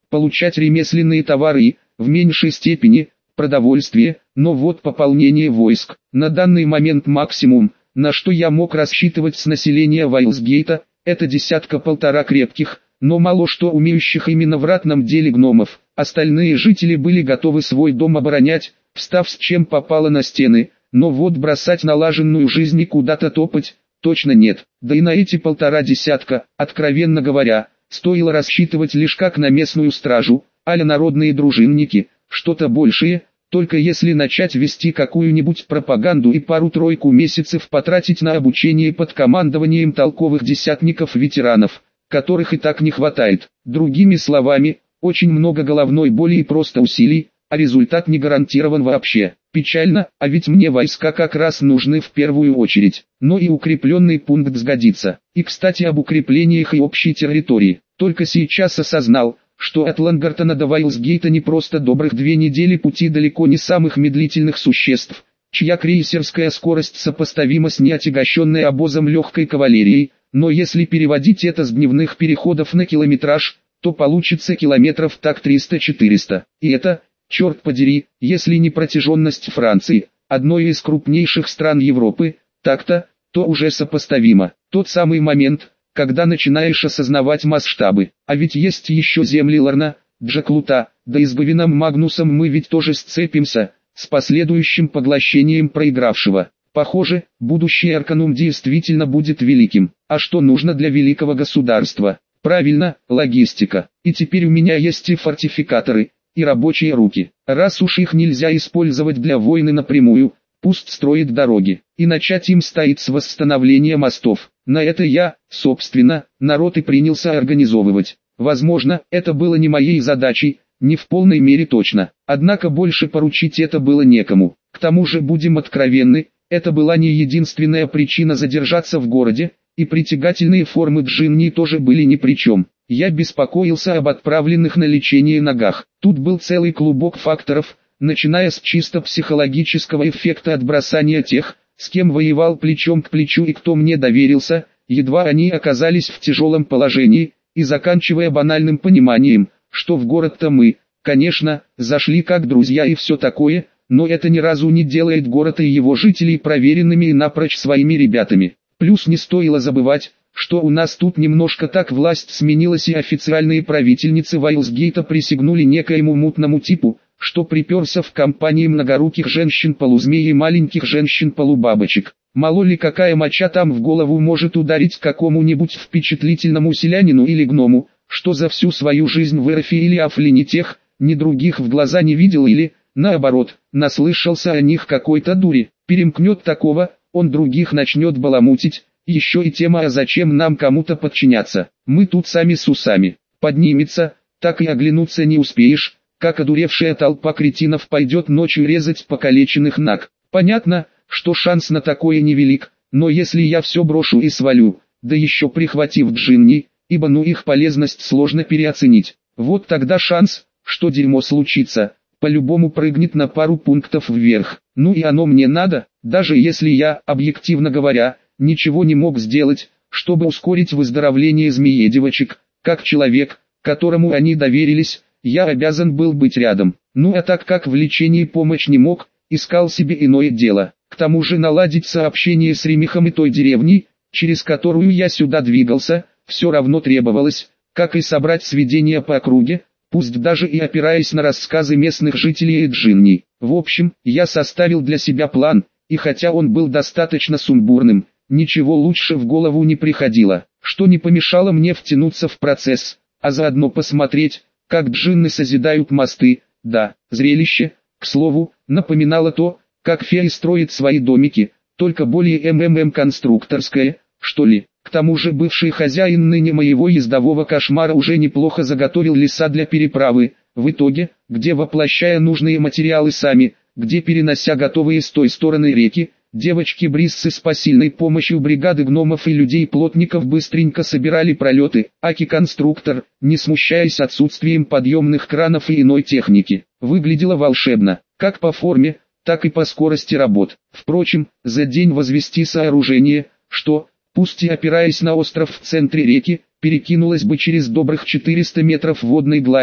получать ремесленные товары и, в меньшей степени, продовольствие, но вот пополнение войск. На данный момент максимум, на что я мог рассчитывать с населения Вайлсгейта, это десятка-полтора крепких, но мало что умеющих именно в ратном деле гномов. Остальные жители были готовы свой дом оборонять, встав с чем попало на стены, но вот бросать налаженную жизнь и куда-то топать, точно нет. Да и на эти полтора десятка, откровенно говоря, стоило рассчитывать лишь как на местную стражу, а-ля народные дружинники, что-то большее, только если начать вести какую-нибудь пропаганду и пару-тройку месяцев потратить на обучение под командованием толковых десятников-ветеранов, которых и так не хватает. Другими словами, очень много головной боли и просто усилий, а результат не гарантирован вообще. Печально, а ведь мне войска как раз нужны в первую очередь, но и укрепленный пункт сгодится. И кстати об укреплениях и общей территории. Только сейчас осознал, что от Лангартона до Вайлсгейта не просто добрых две недели пути далеко не самых медлительных существ, чья крейсерская скорость сопоставима с неотягощенной обозом легкой кавалерией, но если переводить это с дневных переходов на километраж, то получится километров так триста-четыреста. И это, черт подери, если не протяженность Франции, одной из крупнейших стран Европы, так-то, то уже сопоставимо. Тот самый момент, когда начинаешь осознавать масштабы. А ведь есть еще земли Ларна, Джаклута, да и с Гавином Магнусом мы ведь тоже сцепимся, с последующим поглощением проигравшего. Похоже, будущее Арканум действительно будет великим. А что нужно для великого государства? Правильно, логистика. И теперь у меня есть и фортификаторы, и рабочие руки. Раз уж их нельзя использовать для войны напрямую, пусть строит дороги. И начать им стоит с восстановления мостов. На это я, собственно, народ и принялся организовывать. Возможно, это было не моей задачей, не в полной мере точно. Однако больше поручить это было некому. К тому же будем откровенны, это была не единственная причина задержаться в городе, и притягательные формы Джинни тоже были ни при чем. Я беспокоился об отправленных на лечение ногах. Тут был целый клубок факторов, начиная с чисто психологического эффекта от бросания тех, с кем воевал плечом к плечу и кто мне доверился, едва они оказались в тяжелом положении, и заканчивая банальным пониманием, что в город-то мы, конечно, зашли как друзья и все такое, но это ни разу не делает город и его жителей проверенными и напрочь своими ребятами. Плюс не стоило забывать, что у нас тут немножко так власть сменилась и официальные правительницы Вайлсгейта присягнули некоему мутному типу, что приперся в компании многоруких женщин-полузмей и маленьких женщин-полубабочек. Мало ли какая моча там в голову может ударить какому-нибудь впечатлительному селянину или гному, что за всю свою жизнь в Эрфе или Афле ни тех, ни других в глаза не видел или, наоборот, наслышался о них какой-то дури. Перемкнет такого, он других начнет баламутить, еще и тема «а зачем нам кому-то подчиняться? Мы тут сами с усами». Поднимется, так и оглянуться не успеешь, как одуревшая толпа кретинов пойдет ночью резать покалеченных наг. Понятно, что шанс на такое невелик, но если я все брошу и свалю, да еще прихватив Джинни, ибо ну их полезность сложно переоценить, вот тогда шанс, что дерьмо случится, по-любому прыгнет на пару пунктов вверх. Ну и оно мне надо, даже если я, объективно говоря, ничего не мог сделать, чтобы ускорить выздоровление змеи-девочек, как человек, которому они доверились, я обязан был быть рядом. Ну а так как в лечении помощь не мог, искал себе иное дело. К тому же наладить сообщение с Ремихом и той деревней, через которую я сюда двигался, все равно требовалось, как и собрать сведения по округе, пусть даже и опираясь на рассказы местных жителей и Джинни. В общем, я составил для себя план, и хотя он был достаточно сумбурным, ничего лучше в голову не приходило, что не помешало мне втянуться в процесс, а заодно посмотреть, как джинны созидают мосты. Да, зрелище, к слову, напоминало то, как феи строят свои домики, только более МММ-конструкторское, что ли. К тому же бывший хозяин ныне моего ездового кошмара уже неплохо заготовил леса для переправы, в итоге, где воплощая нужные материалы сами, где перенося готовые с той стороны реки, девочки-бриссы с посильной помощью бригады гномов и людей-плотников быстренько собирали пролеты, аки-конструктор, не смущаясь отсутствием подъемных кранов и иной техники. Выглядело волшебно, как по форме, так и по скорости работ. Впрочем, за день возвести сооружение, что, пусть и опираясь на остров в центре реки, перекинулось бы через добрых четыреста метров водной глади,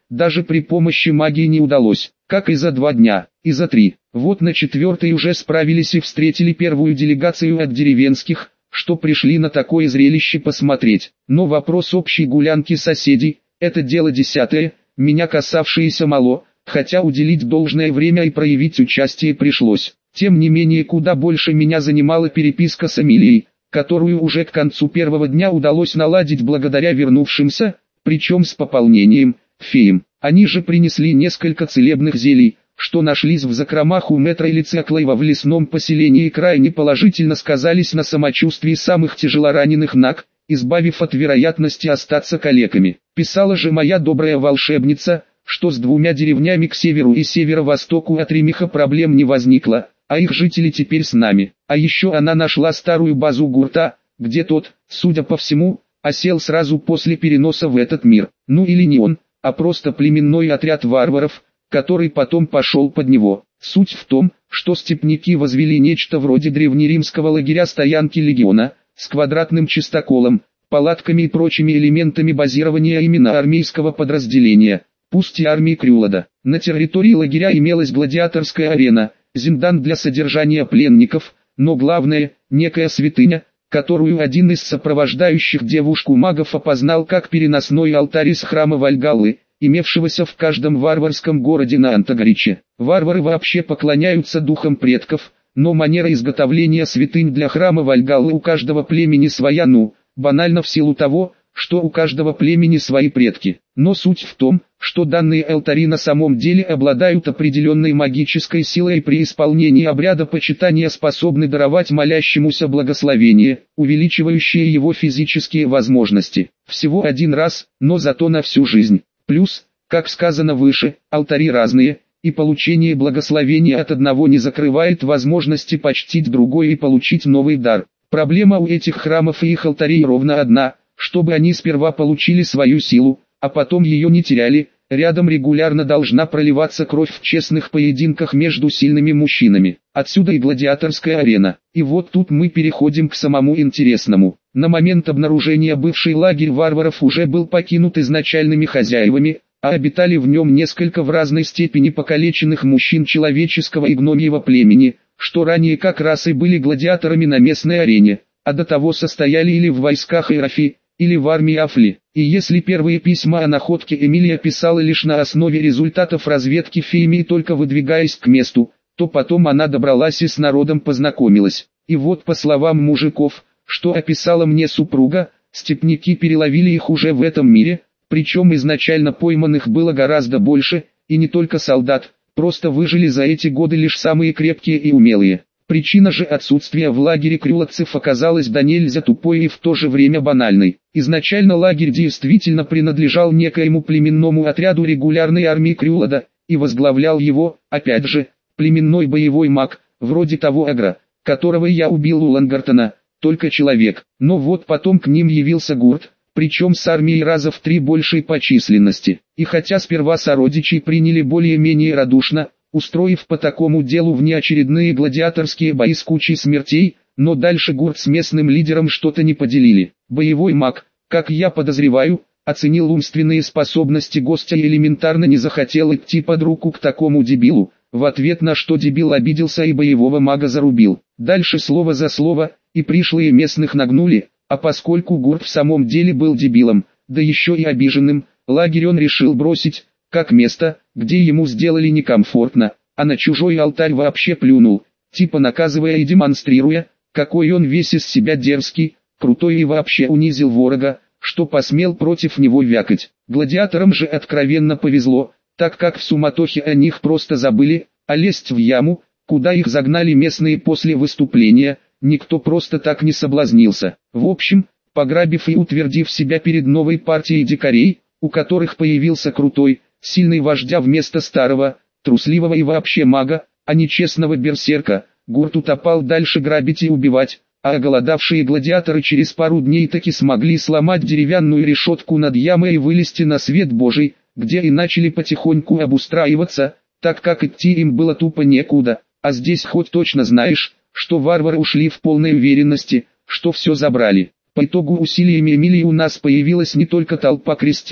даже при помощи магии не удалось, как и за два дня, и за три. Вот на четвертый уже справились и встретили первую делегацию от деревенских, что пришли на такое зрелище посмотреть. Но вопрос общей гулянки соседей, это дело десятое, меня касавшееся мало, хотя уделить должное время и проявить участие пришлось. Тем не менее куда больше меня занимала переписка с Эмилией, которую уже к концу первого дня удалось наладить благодаря вернувшимся, причем с пополнением, феям. Они же принесли несколько целебных зелий, что нашлись в закромах у мэтра Элициаклаева в лесном поселении и крайне положительно сказались на самочувствии самых тяжелораненых наг, избавив от вероятности остаться калеками. Писала же моя добрая волшебница, что с двумя деревнями к северу и северо-востоку от Ремиха проблем не возникло, а их жители теперь с нами. А еще она нашла старую базу Гурта, где тот, судя по всему, осел сразу после переноса в этот мир. Ну или не он, а просто племенной отряд варваров, который потом пошел под него. Суть в том, что степняки возвели нечто вроде древнеримского лагеря стоянки легиона, с квадратным чистоколом, палатками и прочими элементами базирования именно армейского подразделения, пусть и армии Крюлада. На территории лагеря имелась гладиаторская арена, зиндан для содержания пленников, но главное, некая святыня, которую один из сопровождающих девушку-магов опознал как переносной алтарь из храма Вальгаллы, имевшегося в каждом варварском городе на Антагариче. Варвары вообще поклоняются духам предков, но манера изготовления святынь для храма Вальгаллы у каждого племени своя, ну, банально в силу того, что у каждого племени свои предки. Но суть в том, что данные алтари на самом деле обладают определенной магической силой и при исполнении обряда почитания способны даровать молящемуся благословение, увеличивающее его физические возможности. Всего один раз, но зато на всю жизнь. Плюс, как сказано выше, алтари разные, и получение благословения от одного не закрывает возможности почтить другой и получить новый дар. Проблема у этих храмов и их алтарей ровно одна, чтобы они сперва получили свою силу, а потом ее не теряли. Рядом регулярно должна проливаться кровь в честных поединках между сильными мужчинами. Отсюда и гладиаторская арена. И вот тут мы переходим к самому интересному. На момент обнаружения бывший лагерь варваров уже был покинут изначальными хозяевами, а обитали в нем несколько в разной степени покалеченных мужчин человеческого и гномьего племени, что ранее как раз и были гладиаторами на местной арене, а до того состояли или в войсках Ирафи, или в армии Афли. И если первые письма о находке Эмилия писала лишь на основе результатов разведки феями и только выдвигаясь к месту, то потом она добралась и с народом познакомилась. И вот по словам мужиков, что описала мне супруга, степняки переловили их уже в этом мире, причем изначально пойманных было гораздо больше, и не только солдат, просто выжили за эти годы лишь самые крепкие и умелые. Причина же отсутствия в лагере крюладцев оказалась до нельзя тупой и в то же время банальной. Изначально лагерь действительно принадлежал некоему племенному отряду регулярной армии Крюлада, и возглавлял его, опять же, племенной боевой маг, вроде того Агра, которого я убил у Лангартона, только человек. Но вот потом к ним явился Гурт, причем с армией раза в три большей по численности. И хотя сперва сородичей приняли более-менее радушно, устроив по такому делу внеочередные гладиаторские бои с кучей смертей, но дальше Гурт с местным лидером что-то не поделили. Боевой маг, как я подозреваю, оценил умственные способности гостя и элементарно не захотел идти под руку к такому дебилу, в ответ на что дебил обиделся и боевого мага зарубил. Дальше слово за слово, и пришлые местных нагнули, а поскольку Гурт в самом деле был дебилом, да еще и обиженным, лагерь он решил бросить, как место, где ему сделали некомфортно, а на чужой алтарь вообще плюнул, типа наказывая и демонстрируя, какой он весь из себя дерзкий, крутой и вообще унизил ворога, что посмел против него вякать. Гладиаторам же откровенно повезло, так как в суматохе о них просто забыли, а лезть в яму, куда их загнали местные после выступления, никто просто так не соблазнился. В общем, пограбив и утвердив себя перед новой партией дикарей, у которых появился крутой, сильный вождя вместо старого, трусливого и вообще мага, а не честного берсерка, Гурт утопал дальше грабить и убивать, а оголодавшие гладиаторы через пару дней таки смогли сломать деревянную решетку над ямой и вылезти на свет Божий, где и начали потихоньку обустраиваться, так как идти им было тупо некуда, а здесь хоть точно знаешь, что варвары ушли в полной уверенности, что все забрали. По итогу усилиями Эмилии у нас появилась не только толпа крестьян,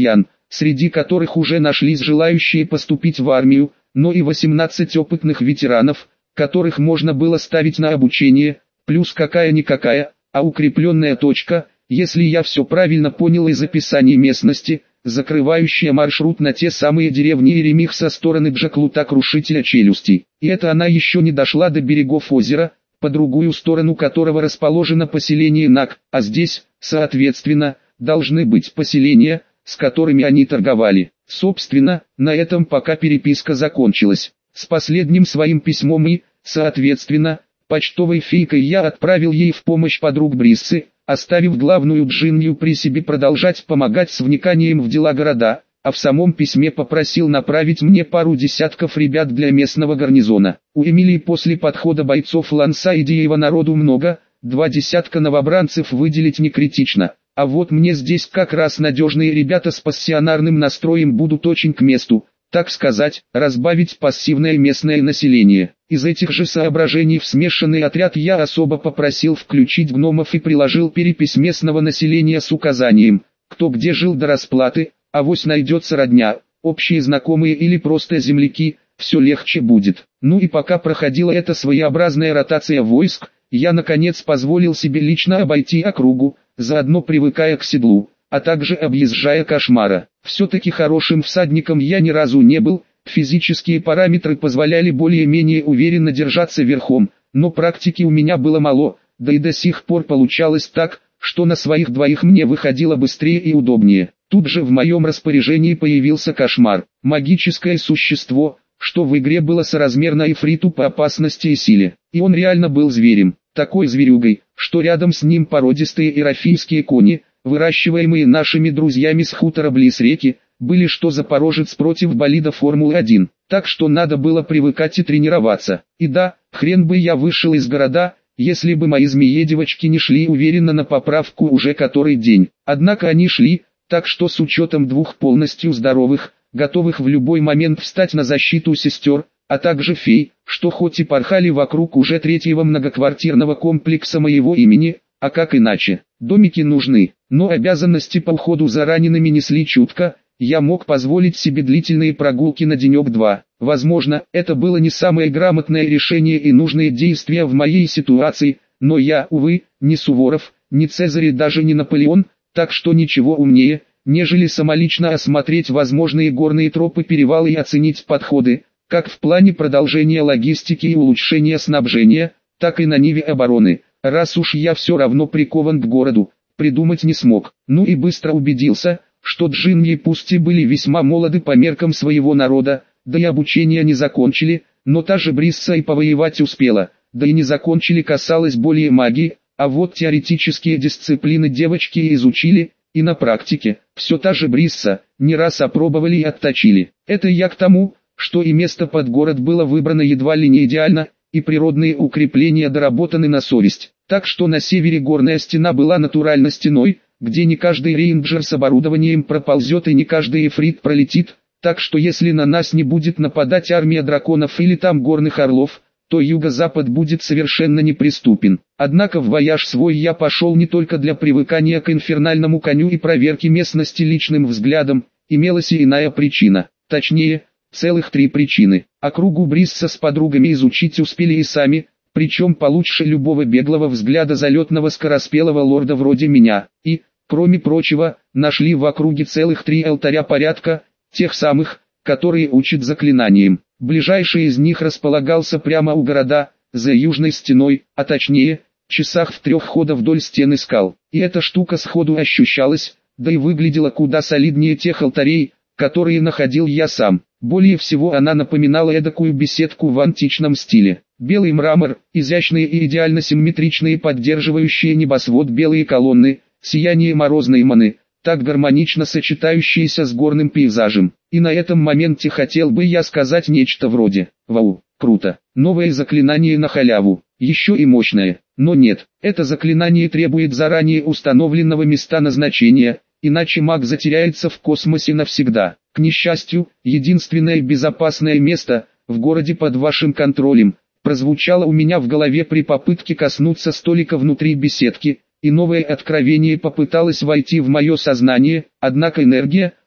среди которых уже нашлись желающие поступить в армию, но и восемнадцать опытных ветеранов, которых можно было ставить на обучение, плюс какая-никакая, а укрепленная точка, если я все правильно понял из описаний местности, закрывающая маршрут на те самые деревни Еремих со стороны Джаклута-крушителя челюстей. И это она еще не дошла до берегов озера, по другую сторону которого расположено поселение Нак, а здесь, соответственно, должны быть поселения, с которыми они торговали. Собственно, на этом пока переписка закончилась. С последним своим письмом и, соответственно, почтовой фейкой я отправил ей в помощь подруг Бриссы, оставив главную Джиннию при себе продолжать помогать с вниканием в дела города, а в самом письме попросил направить мне пару десятков ребят для местного гарнизона. У Эмилии после подхода бойцов Ланса и Диева народу много, два десятка новобранцев выделить не критично. А вот мне здесь как раз надежные ребята с пассионарным настроем будут очень к месту, так сказать, разбавить пассивное местное население. Из этих же соображений в смешанный отряд я особо попросил включить гномов и приложил перепись местного населения с указанием, кто где жил до расплаты, авось найдется родня, общие знакомые или просто земляки, все легче будет. Ну и пока проходила эта своеобразная ротация войск, я наконец позволил себе лично обойти округу, заодно привыкая к седлу, а также объезжая Кошмара. Все-таки хорошим всадником я ни разу не был, физические параметры позволяли более-менее уверенно держаться верхом, но практики у меня было мало, да и до сих пор получалось так, что на своих двоих мне выходило быстрее и удобнее. Тут же в моем распоряжении появился Кошмар, магическое существо, что в игре было соразмерно Ифриту по опасности и силе, и он реально был зверем, такой зверюгой, что рядом с ним породистые ирафийские кони, выращиваемые нашими друзьями с хутора близ реки, были что запорожец против болида Формулы один, так что надо было привыкать и тренироваться. И да, хрен бы я вышел из города, если бы мои змеи-девочки не шли уверенно на поправку уже который день. Однако они шли, так что с учетом двух полностью здоровых, готовых в любой момент встать на защиту сестер, а также фей, что хоть и порхали вокруг уже третьего многоквартирного комплекса моего имени, а как иначе, домики нужны, но обязанности по уходу за ранеными несли чутко, я мог позволить себе длительные прогулки на денек-два. Возможно, это было не самое грамотное решение и нужные действия в моей ситуации, но я, увы, не Суворов, не Цезарь и даже не Наполеон, так что ничего умнее, нежели самолично осмотреть возможные горные тропы, перевалы и оценить подходы, как в плане продолжения логистики и улучшения снабжения, так и на ниве обороны. Раз уж я все равно прикован к городу, придумать не смог. Ну и быстро убедился, что джинни пусть и были весьма молоды по меркам своего народа, да и обучение не закончили, но та же Брисса и повоевать успела, да и не закончили касалось более магии, а вот теоретические дисциплины девочки изучили, и на практике, все та же Брисса, не раз опробовали и отточили. Это я к тому, что и место под город было выбрано едва ли не идеально, и природные укрепления доработаны на совесть. Так что на севере горная стена была натурально стеной, где не каждый рейнджер с оборудованием проползет и не каждый эфрит пролетит, так что если на нас не будет нападать армия драконов или там горных орлов, то юго-запад будет совершенно неприступен. Однако в вояж свой я пошел не только для привыкания к инфернальному коню и проверки местности личным взглядом, имелась и иная причина, точнее, целых три причины. Округу Брисса с подругами изучить успели и сами, причем получше любого беглого взгляда залетного скороспелого лорда вроде меня, и, кроме прочего, нашли в округе целых три алтаря порядка, тех самых, которые учат заклинаниям. Ближайший из них располагался прямо у города, за южной стеной, а точнее, часах в трех хода вдоль стены скал. И эта штука сходу ощущалась, да и выглядела куда солиднее тех алтарей, которые находил я сам. Более всего она напоминала эдакую беседку в античном стиле. Белый мрамор, изящные и идеально симметричные поддерживающие небосвод белые колонны, сияние морозной маны, так гармонично сочетающиеся с горным пейзажем. И на этом моменте хотел бы я сказать нечто вроде: «Вау, круто, новое заклинание на халяву, еще и мощное». Но нет, это заклинание требует заранее установленного места назначения, иначе маг затеряется в космосе навсегда. К несчастью, единственное безопасное место, в городе под вашим контролем, прозвучало у меня в голове при попытке коснуться столика внутри беседки, и новое откровение попыталось войти в мое сознание, однако энергия,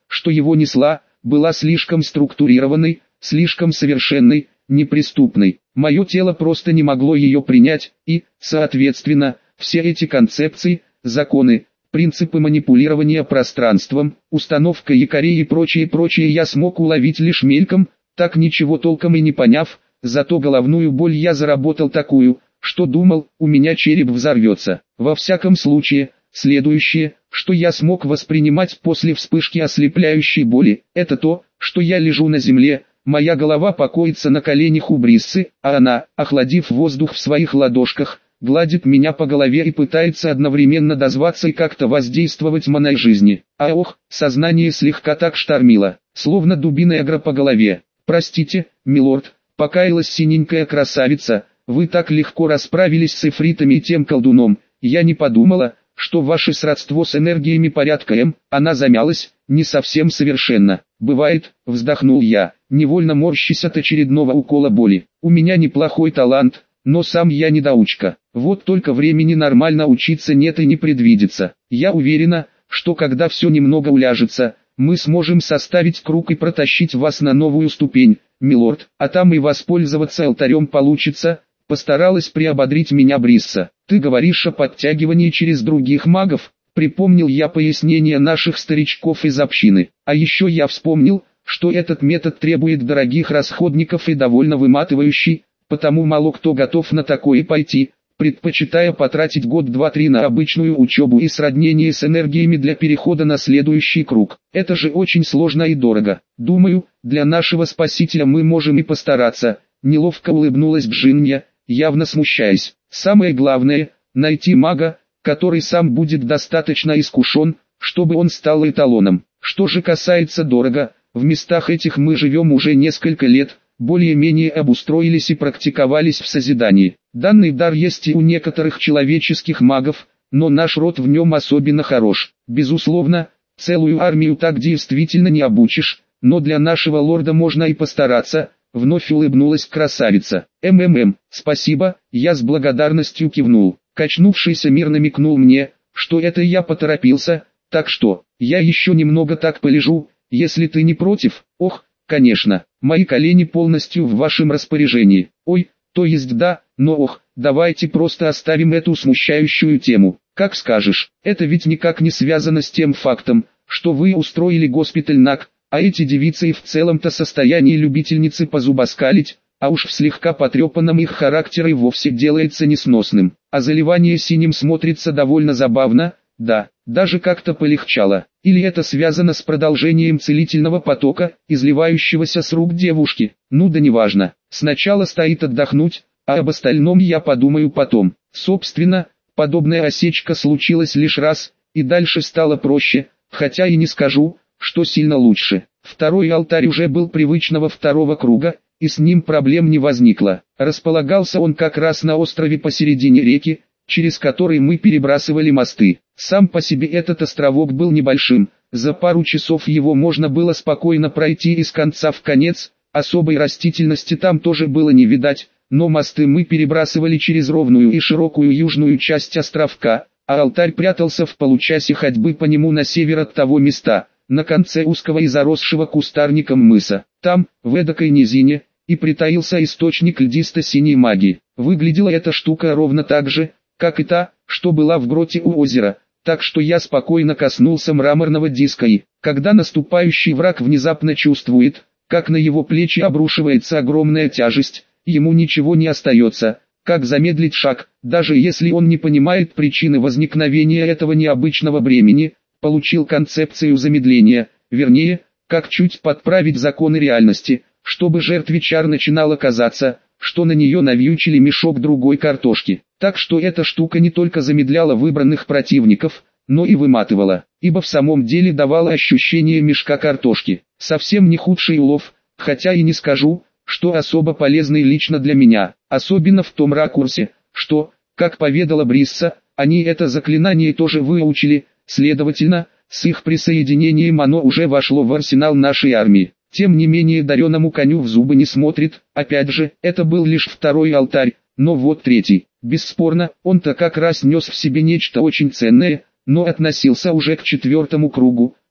что его несла, была слишком структурированной, слишком совершенной, неприступной. Мое тело просто не могло ее принять, и, соответственно, все эти концепции, законы, принципы манипулирования пространством, установка якорей и прочее-прочее я смог уловить лишь мельком, так ничего толком и не поняв, зато головную боль я заработал такую, что думал, у меня череп взорвется. Во всяком случае, следующее, что я смог воспринимать после вспышки ослепляющей боли, это то, что я лежу на земле, моя голова покоится на коленях у Бриссы, а она, охладив воздух в своих ладошках, гладит меня по голове и пытается одновременно дозваться и как-то воздействовать в моей жизни. А ох, сознание слегка так штормило, словно дубиной агро по голове. «Простите, милорд», — покаялась синенькая красавица, — «вы так легко расправились с эфритами и тем колдуном, я не подумала, что ваше сродство с энергиями порядка М». Она замялась, не совсем совершенно. «Бывает», — вздохнул я, невольно морщась от очередного укола боли. «У меня неплохой талант, но сам я недоучка. Вот только времени нормально учиться нет и не предвидится. Я уверена, что когда все немного уляжется, мы сможем составить круг и протащить вас на новую ступень, милорд, а там и воспользоваться алтарем получится», — постаралась приободрить меня Брисса. «Ты говоришь о подтягивании через других магов?» — припомнил я пояснение наших старичков из общины. А еще я вспомнил, что этот метод требует дорогих расходников и довольно выматывающий, потому мало кто готов на такое пойти, предпочитая потратить год два-три на обычную учебу и сроднение с энергиями для перехода на следующий круг. Это же очень сложно и дорого. Думаю, для нашего спасителя мы можем и постараться. Неловко улыбнулась Джинья, явно смущаясь. Самое главное, найти мага, который сам будет достаточно искушен, чтобы он стал эталоном. Что же касается дорого, в местах этих мы живем уже несколько лет, более-менее обустроились и практиковались в созидании. Данный дар есть и у некоторых человеческих магов, но наш род в нем особенно хорош. Безусловно, целую армию так действительно не обучишь, но для нашего лорда можно и постараться, вновь улыбнулась красавица. МММ, спасибо, я с благодарностью кивнул. Качнувшийся мир намекнул мне, что это я поторопился, так что, я еще немного так полежу, если ты не против. Ох, конечно, мои колени полностью в вашем распоряжении. Ой, то есть да, но ох, давайте просто оставим эту смущающую тему. Как скажешь, это ведь никак не связано с тем фактом, что вы устроили госпиталь НАК, а эти девицы и в целом-то состоянии любительницы позубоскалить, а уж в слегка потрепанном их характере вовсе делается несносным. А заливание синим смотрится довольно забавно, да, даже как-то полегчало. Или это связано с продолжением целительного потока, изливающегося с рук девушки. Ну да неважно, сначала стоит отдохнуть, а об остальном я подумаю потом. Собственно, подобная осечка случилась лишь раз, и дальше стало проще, хотя и не скажу, что сильно лучше. Второй алтарь уже был привычного второго круга, и с ним проблем не возникло. Располагался он как раз на острове посередине реки, через который мы перебрасывали мосты. Сам по себе этот островок был небольшим, за пару часов его можно было спокойно пройти из конца в конец, особой растительности там тоже было не видать, но мосты мы перебрасывали через ровную и широкую южную часть островка, а алтарь прятался в получасе ходьбы по нему на север от того места, на конце узкого и заросшего кустарником мыса. Там, в эдакой низине, и притаился источник льдисто-синей магии. Выглядела эта штука ровно так же, как и та, что была в гроте у озера, так что я спокойно коснулся мраморного диска и, когда наступающий враг внезапно чувствует, как на его плечи обрушивается огромная тяжесть, ему ничего не остается, как замедлить шаг, даже если он не понимает причины возникновения этого необычного бремени, получил концепцию замедления, вернее, как чуть подправить законы реальности, чтобы жертве чар начинало казаться, что на нее навьючили мешок другой картошки. Так что эта штука не только замедляла выбранных противников, но и выматывала, ибо в самом деле давала ощущение мешка картошки. Совсем не худший улов, хотя и не скажу, что особо полезный лично для меня, особенно в том ракурсе, что, как поведала Брисса, они это заклинание тоже выучили, следовательно, с их присоединением оно уже вошло в арсенал нашей армии. Тем не менее дареному коню в зубы не смотрит, опять же, это был лишь второй алтарь, но вот третий. Бесспорно, он-то как раз нес в себе нечто очень ценное, но относился уже к четвертому кругу,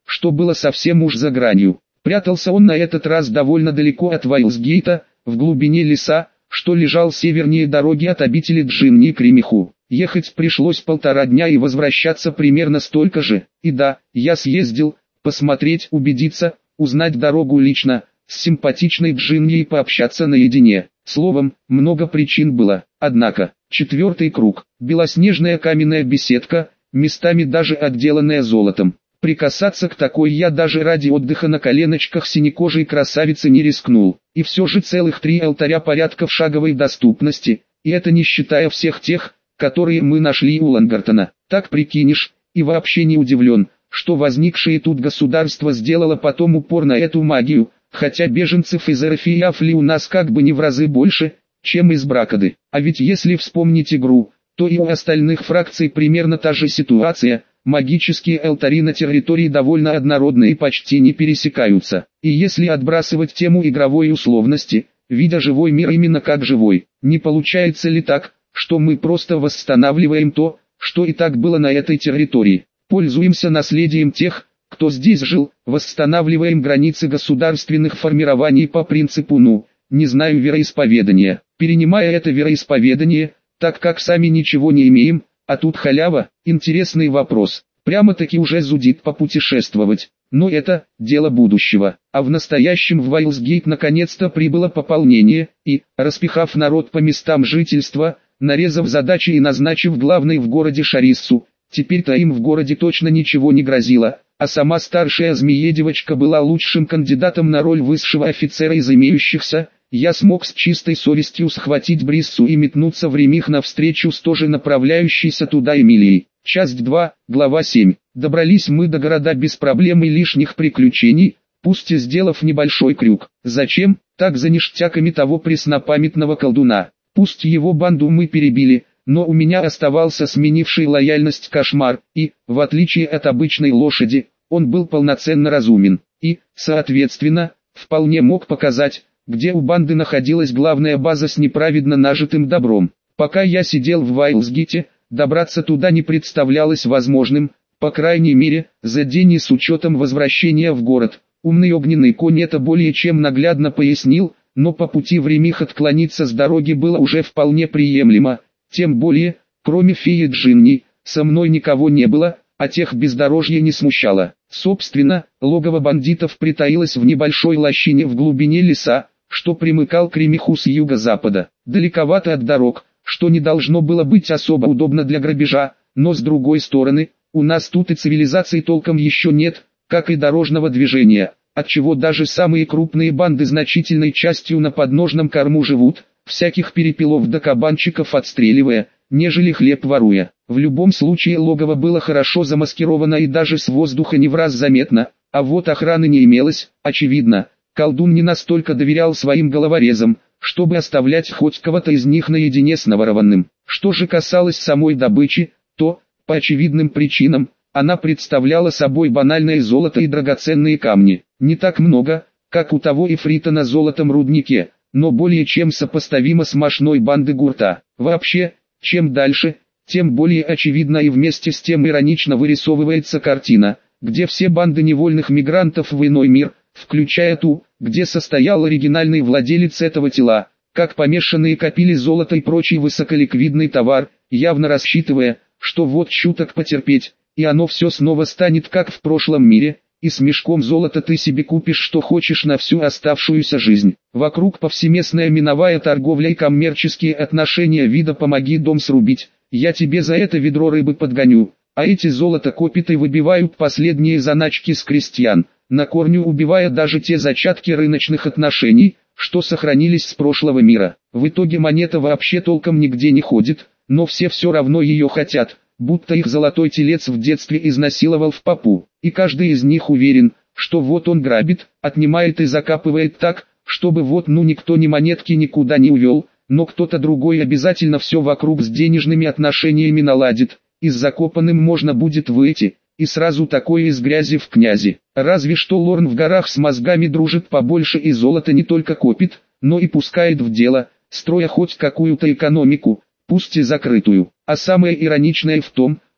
что было совсем уж за гранью. Прятался он на этот раз довольно далеко от Вайлсгейта, в глубине леса, что лежал севернее дороги от обители Джимни к Ремиху. Ехать пришлось полтора дня и возвращаться примерно столько же. И да, я съездил, посмотреть, убедиться, узнать дорогу лично, с симпатичной Джимни и пообщаться наедине. Словом, много причин было. Однако, четвертый круг, белоснежная каменная беседка, местами даже отделанная золотом. Прикасаться к такой я даже ради отдыха на коленочках синекожей красавицы не рискнул. И все же целых три алтаря порядка в шаговой доступности, и это не считая всех тех, которые мы нашли у Лангартона. Так прикинешь, и вообще не удивлен, что возникшее тут государство сделало потом упор на эту магию, хотя беженцев из Эрафиафли у нас как бы не в разы больше, чем из Бракады. А ведь если вспомнить игру, то и у остальных фракций примерно та же ситуация. Магические алтари на территории довольно однородны и почти не пересекаются. И если отбрасывать тему игровой условности, видя живой мир именно как живой, не получается ли так, что мы просто восстанавливаем то, что и так было на этой территории, пользуемся наследием тех, кто здесь жил, восстанавливаем границы государственных формирований по принципу «ну, не знаю вероисповедания», перенимая это вероисповедание, так как сами ничего не имеем. А тут халява, интересный вопрос, прямо-таки уже зудит попутешествовать, но это дело будущего. А в настоящем в Вайлсгейт наконец-то прибыло пополнение, и, распихав народ по местам жительства, нарезав задачи и назначив главной в городе Шариссу, теперь-то им в городе точно ничего не грозило, а сама старшая змеедевочка была лучшим кандидатом на роль высшего офицера из имеющихся. Я смог с чистой совестью схватить Бриссу и метнуться в Ремих навстречу с тоже направляющейся туда Эмилией. Часть два, глава семь. Добрались мы до города без проблем и лишних приключений, пусть и сделав небольшой крюк. Зачем? Так за ништяками того преснопамятного колдуна. Пусть его банду мы перебили, но у меня оставался сменивший лояльность кошмар, и, в отличие от обычной лошади, он был полноценно разумен, и, соответственно, вполне мог показать, где у банды находилась главная база с неправедно нажитым добром. Пока я сидел в Вайлсгите, добраться туда не представлялось возможным, по крайней мере, за день и с учетом возвращения в город. Умный огненный конь это более чем наглядно пояснил, но по пути в Ремих отклониться с дороги было уже вполне приемлемо, тем более, кроме феи Джинни, со мной никого не было, а тех бездорожье не смущало. Собственно, логово бандитов притаилось в небольшой лощине в глубине леса, что примыкал к Ремиху с юго-запада, далековато от дорог, что не должно было быть особо удобно для грабежа, но с другой стороны, у нас тут и цивилизации толком еще нет, как и дорожного движения, отчего даже самые крупные банды значительной частью на подножном корму живут, всяких перепелов да кабанчиков отстреливая, нежели хлеб воруя. В любом случае логово было хорошо замаскировано и даже с воздуха не в раз заметно, а вот охраны не имелось, очевидно. Колдун не настолько доверял своим головорезам, чтобы оставлять хоть кого-то из них наедине с наворованным. Что же касалось самой добычи, то, по очевидным причинам, она представляла собой банальное золото и драгоценные камни. Не так много, как у того ифрита на золотом руднике, но более чем сопоставимо с мощной банды гурта. Вообще, чем дальше, тем более очевидно и вместе с тем иронично вырисовывается картина, где все банды невольных мигрантов в иной мир, включая ту, где состоял оригинальный владелец этого тела, как помешанные копили золото и прочий высоколиквидный товар, явно рассчитывая, что вот чуток потерпеть, и оно все снова станет как в прошлом мире, и с мешком золота ты себе купишь что хочешь на всю оставшуюся жизнь. Вокруг повсеместная миновая торговля и коммерческие отношения вида «помоги дом срубить, я тебе за это ведро рыбы подгоню», а эти золотокопиты выбивают последние заначки с крестьян, на корню убивая даже те зачатки рыночных отношений, что сохранились с прошлого мира. В итоге монета вообще толком нигде не ходит, но все все равно ее хотят, будто их золотой телец в детстве изнасиловал в попу. И каждый из них уверен, что вот он грабит, отнимает и закапывает так, чтобы вот ну никто ни монетки никуда не увел, но кто-то другой обязательно все вокруг с денежными отношениями наладит, и с закопанным можно будет выйти. И сразу такое из грязи в князи. Разве что Лорн в горах с мозгами дружит побольше и золото не только копит, но и пускает в дело, строя хоть какую-то экономику, пусть и закрытую. А самое ироничное в том,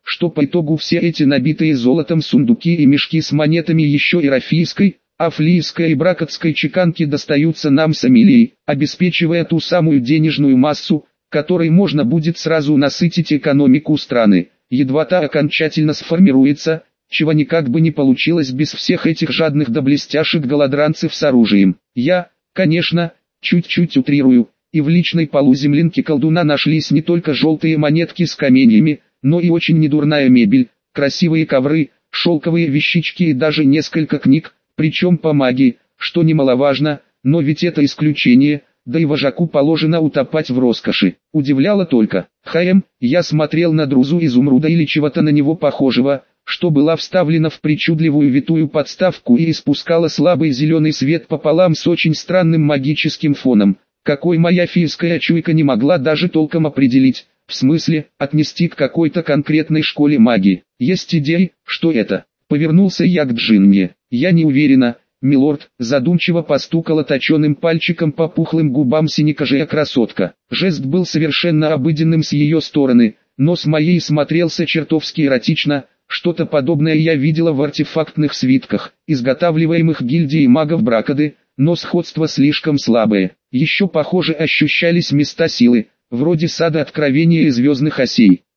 что по итогу все эти набитые золотом сундуки и мешки с монетами еще и рафийской, афлийской и бракотской чеканки достаются нам с Амилией, обеспечивая ту самую денежную массу, которой можно будет сразу насытить экономику страны, едва та окончательно сформируется, чего никак бы не получилось без всех этих жадных до блестяшек голодранцев с оружием. Я, конечно, чуть-чуть утрирую, и в личной полуземлинке колдуна нашлись не только желтые монетки с каменьями, но и очень недурная мебель, красивые ковры, шелковые вещички и даже несколько книг, причем по магии, что немаловажно, но ведь это исключение, да и вожаку положено утопать в роскоши. Удивляло только, хм, я смотрел на друзу изумруда или чего-то на него похожего, что была вставлена в причудливую витую подставку и испускала слабый зеленый свет пополам с очень странным магическим фоном, какой моя фийская чуйка не могла даже толком определить, в смысле, отнести к какой-то конкретной школе магии. Есть идеи, что это? Повернулся я к Джинне. Я не уверена, милорд, задумчиво постукала точеным пальчиком по пухлым губам синекожая красотка. Жест был совершенно обыденным с ее стороны, но с моей смотрелся чертовски эротично. Что-то подобное я видела в артефактных свитках, изготавливаемых гильдией магов Бракоды, но сходство слишком слабое. Еще похоже ощущались места силы, вроде сада откровения и звездных осей.